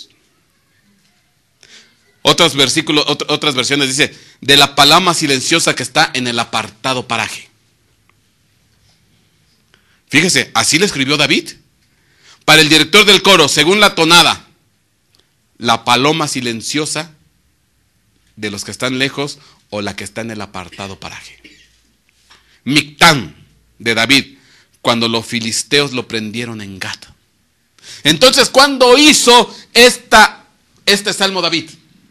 Speaker 1: Otros versículos, otras versiones dice, de la paloma silenciosa que está en el apartado paraje. Fíjese, así le escribió David. Para el director del coro, según la tonada, la paloma silenciosa de los que están lejos o la que está en el apartado paraje. Mictán de David, cuando los filisteos lo prendieron en Gat. Entonces, ¿cuándo hizo este salmo David?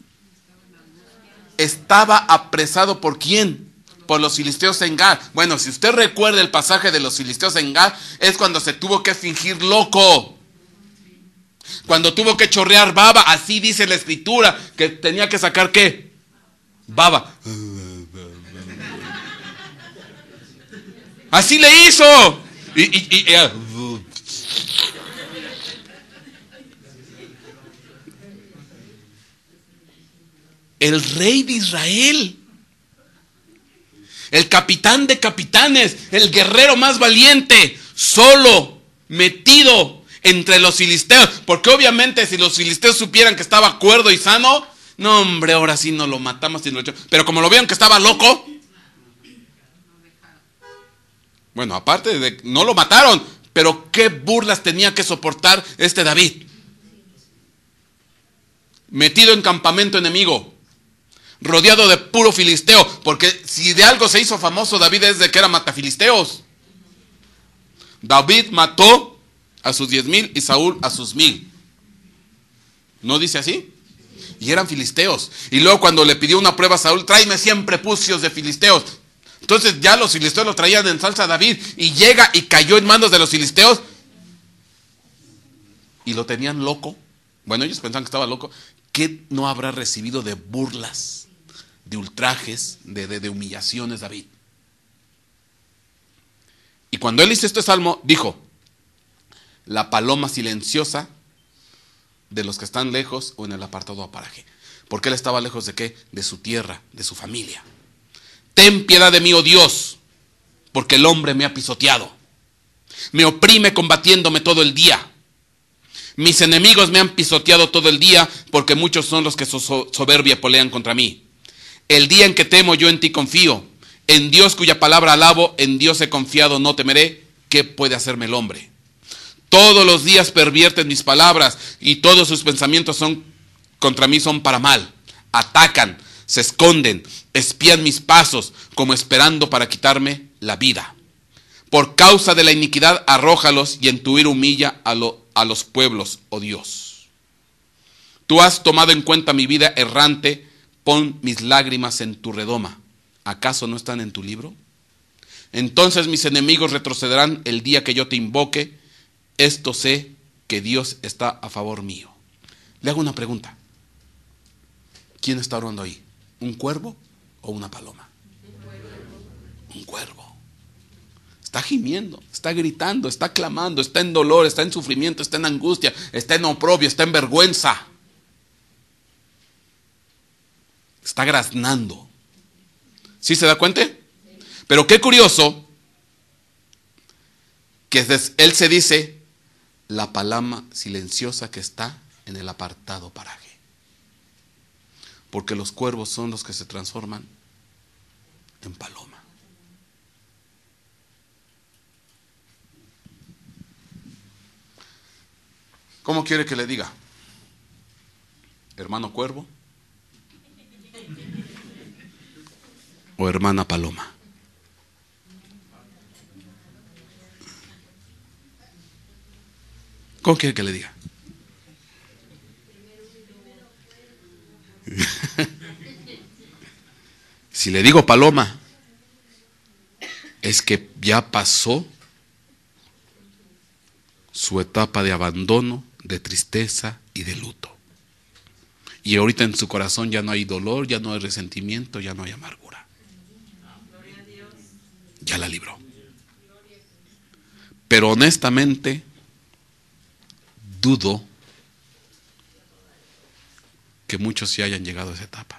Speaker 1: Estaba apresado ¿por quién? Por los filisteos en Gat. Bueno, si usted recuerda el pasaje de los filisteos en Gat, es cuando se tuvo que fingir loco. Cuando tuvo que chorrear baba, así dice la escritura, que tenía que sacar ¿qué? Baba. Así le hizo. El rey de Israel, el capitán de capitanes, el guerrero más valiente, solo, metido entre los filisteos, porque obviamente si los filisteos supieran que estaba cuerdo y sano, no hombre, ahora sí no lo matamos, pero como lo vieron que estaba loco, bueno, aparte de no lo mataron, pero qué burlas tenía que soportar este David, metido en campamento enemigo, rodeado de puro filisteo, porque si de algo se hizo famoso David es de que era matafilisteos. David mató a sus 10,000 y Saúl a sus 1,000. ¿No dice así? Y eran filisteos. Y luego cuando le pidió una prueba a Saúl, tráeme 100 prepucios de filisteos. Entonces ya los filisteos lo traían en salsa a David y llega y cayó en manos de los filisteos y lo tenían loco. Bueno, ellos pensaban que estaba loco. ¿Qué no habrá recibido de burlas, de ultrajes, de humillaciones David? Y cuando él hizo este salmo, dijo, la paloma silenciosa de los que están lejos o en el apartado paraje. Porque él estaba lejos de ¿qué? De su tierra, de su familia. Ten piedad de mí, oh Dios, porque el hombre me ha pisoteado. Me oprime combatiéndome todo el día. Mis enemigos me han pisoteado todo el día, porque muchos son los que soberbia polean contra mí. El día en que temo, yo en ti confío. En Dios cuya palabra alabo, en Dios he confiado, no temeré. ¿Qué puede hacerme el hombre? Todos los días pervierten mis palabras y todos sus pensamientos contra mí son para mal. Atacan, se esconden, espían mis pasos como esperando para quitarme la vida. Por causa de la iniquidad arrójalos y en tu ira humilla a los pueblos, oh Dios. Tú has tomado en cuenta mi vida errante, pon mis lágrimas en tu redoma. ¿Acaso no están en tu libro? Entonces mis enemigos retrocederán el día que yo te invoque. Esto sé que Dios está a favor mío. Le hago una pregunta. ¿Quién está orando ahí? ¿Un cuervo o una paloma? Un cuervo. Está gimiendo, está gritando, está clamando, está en dolor, está en sufrimiento, está en angustia, está en oprobio, está en vergüenza. Está graznando. ¿Sí se da cuenta? Pero qué curioso que él se dice la paloma silenciosa que está en el apartado paraje. Porque los cuervos son los que se transforman en paloma. ¿Cómo quiere que le diga? ¿Hermano cuervo? ¿O hermana paloma? ¿Cómo quiere que le diga? Si le digo paloma, es que ya pasó su etapa de abandono, de tristeza y de luto. Y ahorita en su corazón ya no hay dolor, ya no hay resentimiento, ya no hay amargura. Ya la libró. Pero honestamente, dudo que muchos sí hayan llegado a esa etapa.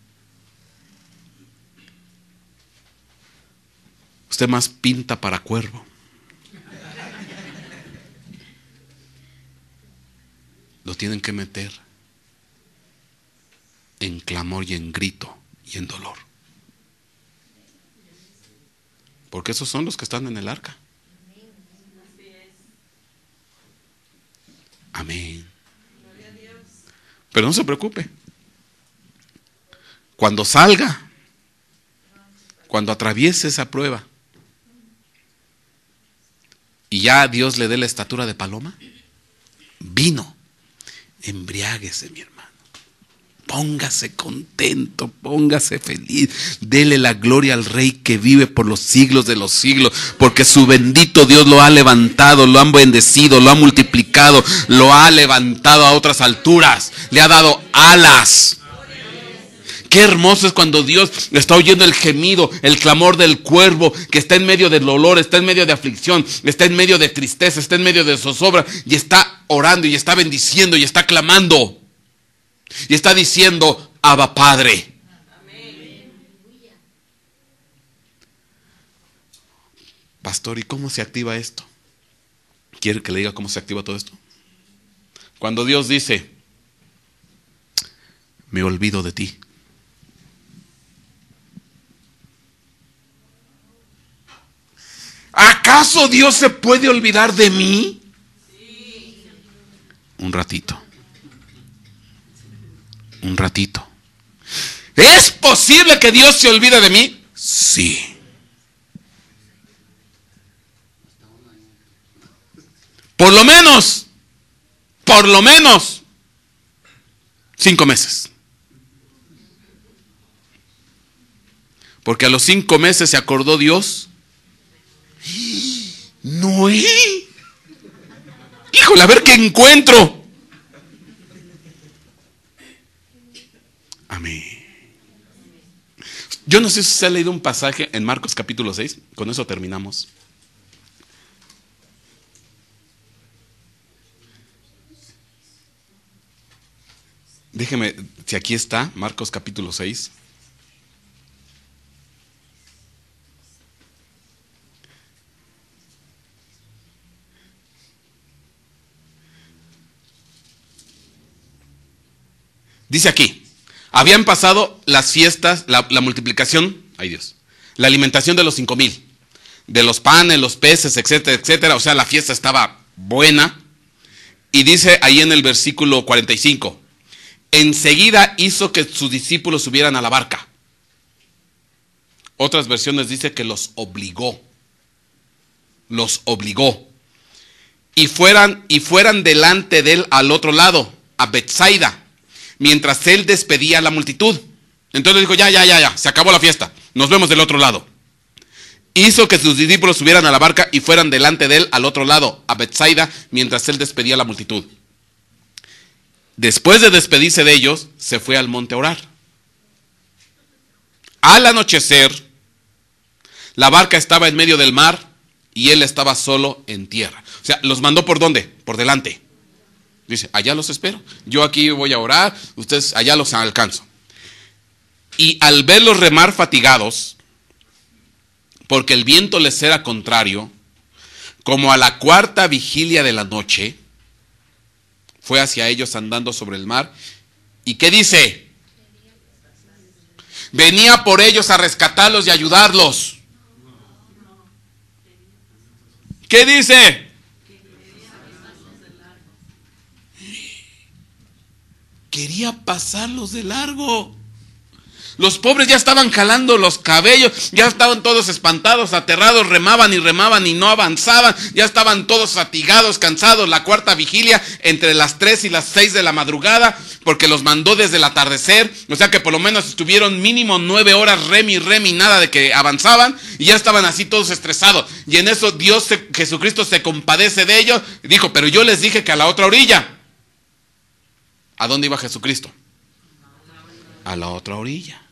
Speaker 1: Usted más pinta para cuervo. Lo tienen que meter en clamor y en grito y en dolor. Porque esos son los que están en el arca. Amén. Pero no se preocupe. Cuando salga, cuando atraviese esa prueba y ya Dios le dé la estatura de paloma, vino, embriáguese, mi hermano. Póngase contento, póngase feliz, dele la gloria al Rey que vive por los siglos de los siglos, porque su bendito Dios lo ha levantado, lo ha bendecido, lo ha multiplicado, lo ha levantado a otras alturas, le ha dado alas. Qué hermoso es cuando Dios está oyendo el gemido, el clamor del cuervo que está en medio del dolor, está en medio de aflicción, está en medio de tristeza, está en medio de zozobra y está orando y está bendiciendo y está clamando. Y está diciendo, Abba Padre. Amén. Pastor, ¿y cómo se activa esto? ¿Quiere que le diga cómo se activa todo esto? Cuando Dios dice, me olvido de ti. ¿Acaso Dios se puede olvidar de mí? Sí. Un ratito. Un ratito. ¿Es posible que Dios se olvide de mí? Sí. Por lo menos 5 meses. Porque a los 5 meses se acordó Dios. Noé. Híjole, a ver qué encuentro. Amén. Yo no sé si se ha leído un pasaje en Marcos capítulo 6. Con eso terminamos. Déjeme, si aquí está, Marcos capítulo 6. Dice aquí, habían pasado las fiestas, la multiplicación, ay Dios, la alimentación de los 5,000, de los panes, los peces, etcétera, etcétera. O sea, la fiesta estaba buena. Y dice ahí en el versículo 45, enseguida hizo que sus discípulos subieran a la barca. Otras versiones dice que los obligó. Los obligó. Y fueran delante de él al otro lado, a Betsaida, mientras él despedía a la multitud. Entonces dijo, ya, se acabó la fiesta, nos vemos del otro lado. Hizo que sus discípulos subieran a la barca y fueran delante de él al otro lado, a Betsaida, mientras él despedía a la multitud. Después de despedirse de ellos, se fue al monte a orar. Al anochecer, la barca estaba en medio del mar y él estaba solo en tierra. O sea, ¿los mandó por dónde? Por delante. Dice, allá los espero. Yo aquí voy a orar, ustedes allá los alcanzo. Y al verlos remar fatigados, porque el viento les era contrario, como a la cuarta vigilia de la noche, fue hacia ellos andando sobre el mar. ¿Y qué dice? Venía por ellos a rescatarlos y ayudarlos. ¿Qué dice? Quería pasarlos de largo. Los pobres ya estaban jalando los cabellos, ya estaban todos espantados, aterrados, remaban y no avanzaban, ya estaban todos fatigados, cansados. La cuarta vigilia entre las 3 y las 6 de la madrugada, porque los mandó desde el atardecer, o sea que por lo menos estuvieron mínimo 9 horas remi, nada de que avanzaban, y ya estaban así todos estresados. Y en eso Jesucristo se compadece de ellos, y dijo, pero yo les dije que a la otra orilla. ¿A dónde iba Jesucristo? A la otra orilla.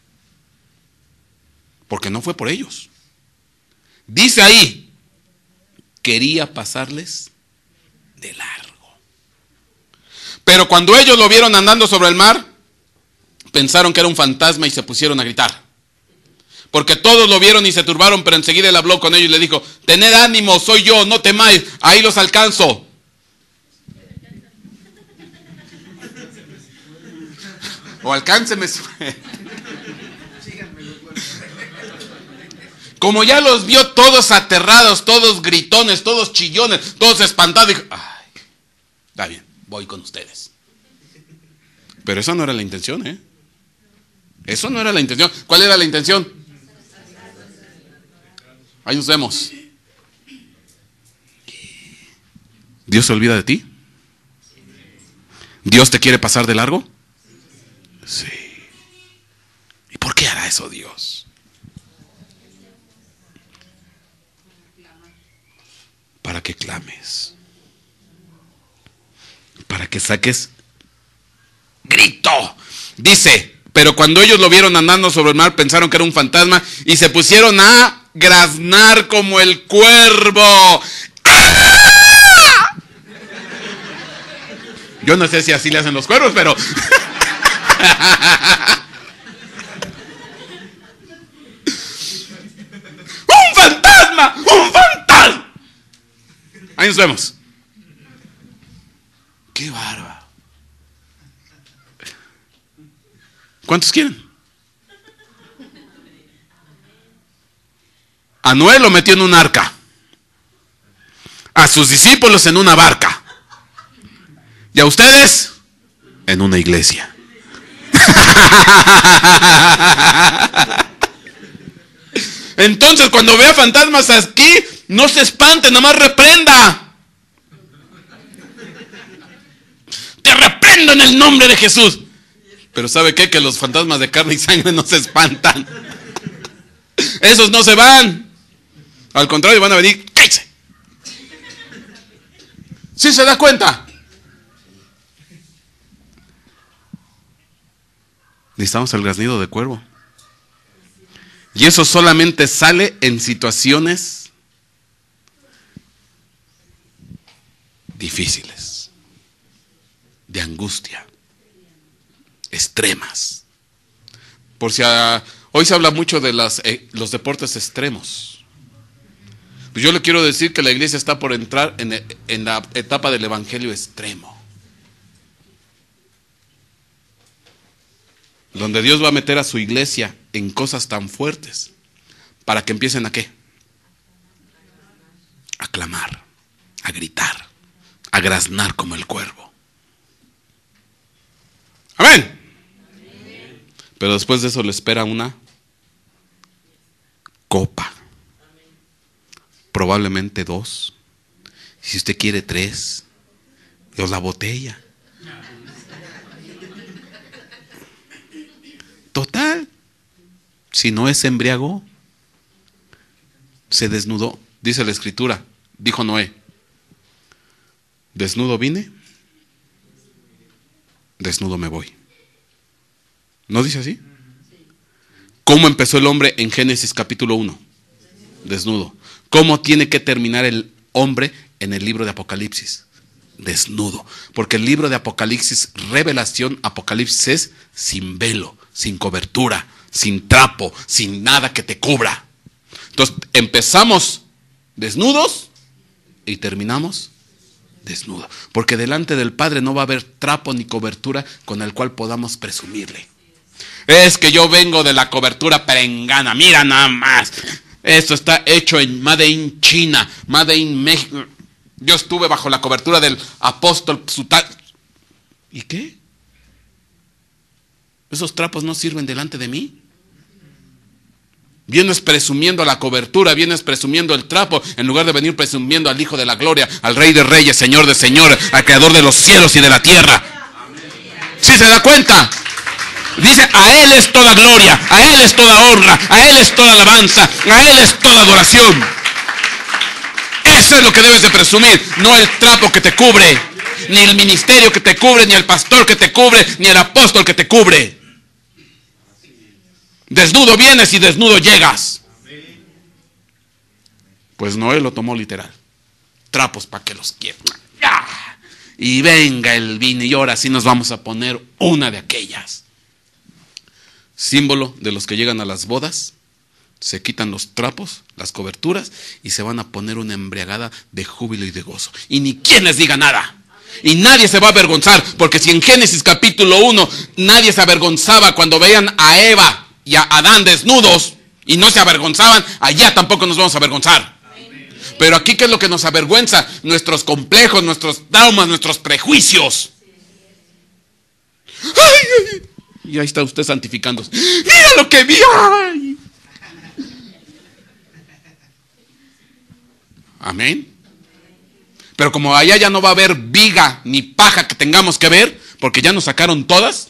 Speaker 1: Porque no fue por ellos. Dice ahí, quería pasarles de largo. Pero cuando ellos lo vieron andando sobre el mar, pensaron que era un fantasma y se pusieron a gritar. Porque todos lo vieron y se turbaron, pero enseguida él habló con ellos y le dijo, tened ánimo, soy yo, no temáis, ahí los alcanzo. O alcánceme. Como ya los vio todos aterrados, todos gritones, todos chillones, todos espantados, dijo, ay, está bien, voy con ustedes. Pero esa no era la intención, ¿eh? Eso no era la intención. ¿Cuál era la intención? Ahí nos vemos. ¿Dios se olvida de ti? ¿Dios te quiere pasar de largo? Sí. ¿Y por qué hará eso Dios? Para que clames. Para que saques grito. Dice, pero cuando ellos lo vieron andando sobre el mar, pensaron que era un fantasma y se pusieron a graznar como el cuervo. ¡Ah! Yo no sé si así le hacen los cuervos, pero... ¡Un fantasma! ¡Un fantasma! Ahí nos vemos. ¡Qué bárbaro! ¿Cuántos quieren? A Noé lo metió en un arca. A sus discípulos en una barca. Y a ustedes en una iglesia. Entonces, cuando vea fantasmas aquí, no se espante, nomás reprenda. Te reprendo en el nombre de Jesús. Pero ¿sabe qué? Que los fantasmas de carne y sangre no se espantan. Esos no se van. Al contrario, van a venir. ¡Cállese! ¿Sí se da cuenta? Necesitamos el graznido de cuervo. Y eso solamente sale en situaciones difíciles, de angustia, extremas. Por si hoy se habla mucho de los deportes extremos. Pues yo le quiero decir que la iglesia está por entrar en la etapa del evangelio extremo. Donde Dios va a meter a su iglesia en cosas tan fuertes para que empiecen a ¿qué? A clamar, a gritar, a graznar como el cuervo. Amén. Pero después de eso le espera una copa, probablemente 2, si usted quiere 3, o la botella. Total, si no se embriagó, se desnudó. Dice la escritura, dijo Noé: desnudo vine, desnudo me voy. ¿No dice así? ¿Cómo empezó el hombre en Génesis capítulo 1? Desnudo. ¿Cómo tiene que terminar el hombre en el libro de Apocalipsis? Desnudo. Porque el libro de Apocalipsis, revelación, Apocalipsis es sin velo, sin cobertura, sin trapo, sin nada que te cubra. Entonces empezamos desnudos y terminamos desnudos. Porque delante del Padre no va a haber trapo ni cobertura con el cual podamos presumirle. Es que yo vengo de la cobertura perengana, mira nada más. Esto está hecho en Made in China, Made in México. Yo estuve bajo la cobertura del apóstol Sutal. ¿Y qué? ¿Esos trapos no sirven delante de mí? Vienes presumiendo la cobertura, vienes presumiendo el trapo, en lugar de venir presumiendo al Hijo de la Gloria, al Rey de Reyes, Señor de Señores, al Creador de los cielos y de la tierra. ¿Sí se da cuenta? Dice, a Él es toda gloria, a Él es toda honra, a Él es toda alabanza, a Él es toda adoración. Eso es lo que debes de presumir, no el trapo que te cubre, ni el ministerio que te cubre, ni el pastor que te cubre, ni el apóstol que te cubre. Desnudo vienes y desnudo llegas. Pues Noé lo tomó literal. Trapos para que los quiera. Y venga el vino y ahora sí nos vamos a poner una de aquellas. Símbolo de los que llegan a las bodas, se quitan los trapos, las coberturas y se van a poner una embriagada de júbilo y de gozo. Y ni quien les diga nada. Y nadie se va a avergonzar, porque si en Génesis capítulo 1 nadie se avergonzaba cuando veían a Eva y a Adán desnudos y no se avergonzaban, allá tampoco nos vamos a avergonzar. Pero aquí, ¿qué es lo que nos avergüenza? Nuestros complejos, nuestros traumas, nuestros prejuicios. ¡Ay! Y ahí está usted santificándose. ¡Mira lo que vi! ¡Ay! Amén. Pero como allá ya no va a haber viga ni paja que tengamos que ver, porque ya nos sacaron todas.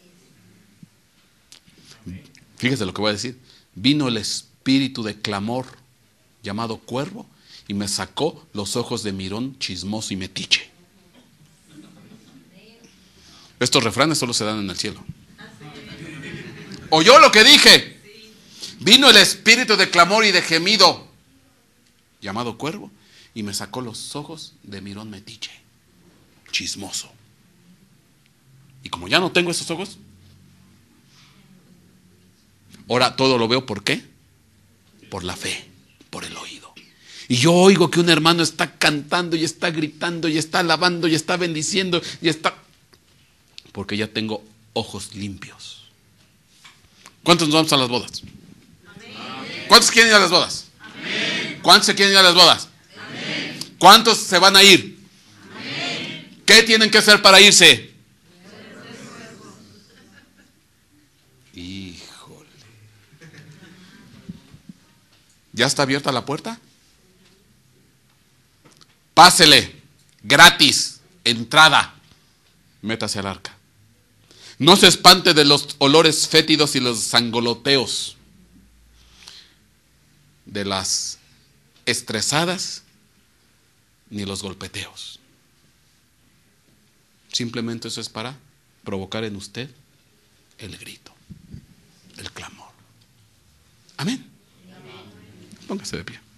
Speaker 1: Fíjese lo que voy a decir. Vino el espíritu de clamor llamado cuervo y me sacó los ojos de mirón, chismoso y metiche. Estos refranes solo se dan en el cielo. ¿Oyó lo que dije? Vino el espíritu de clamor y de gemido llamado cuervo y me sacó los ojos de mirón, metiche, chismoso. Y como ya no tengo esos ojos, ahora todo lo veo. ¿Por qué? Por la fe, por el oído. Y yo oigo que un hermano está cantando y está gritando y está alabando y está bendiciendo y está... Porque ya tengo ojos limpios. ¿Cuántos nos vamos a las bodas? Amén. ¿Cuántos quieren ir a las bodas? Amén. ¿Cuántos se quieren ir a las bodas? Amén. ¿Cuántos se van a ir? Amén. ¿Qué tienen que hacer para irse? Híjole. ¿Ya está abierta la puerta? Pásele, gratis, entrada, métase al arca. No se espante de los olores fétidos y los sangoloteos, de las estresadas, ni los golpeteos. Simplemente eso es para provocar en usted el grito, el clamor. Amén. Póngase de pie.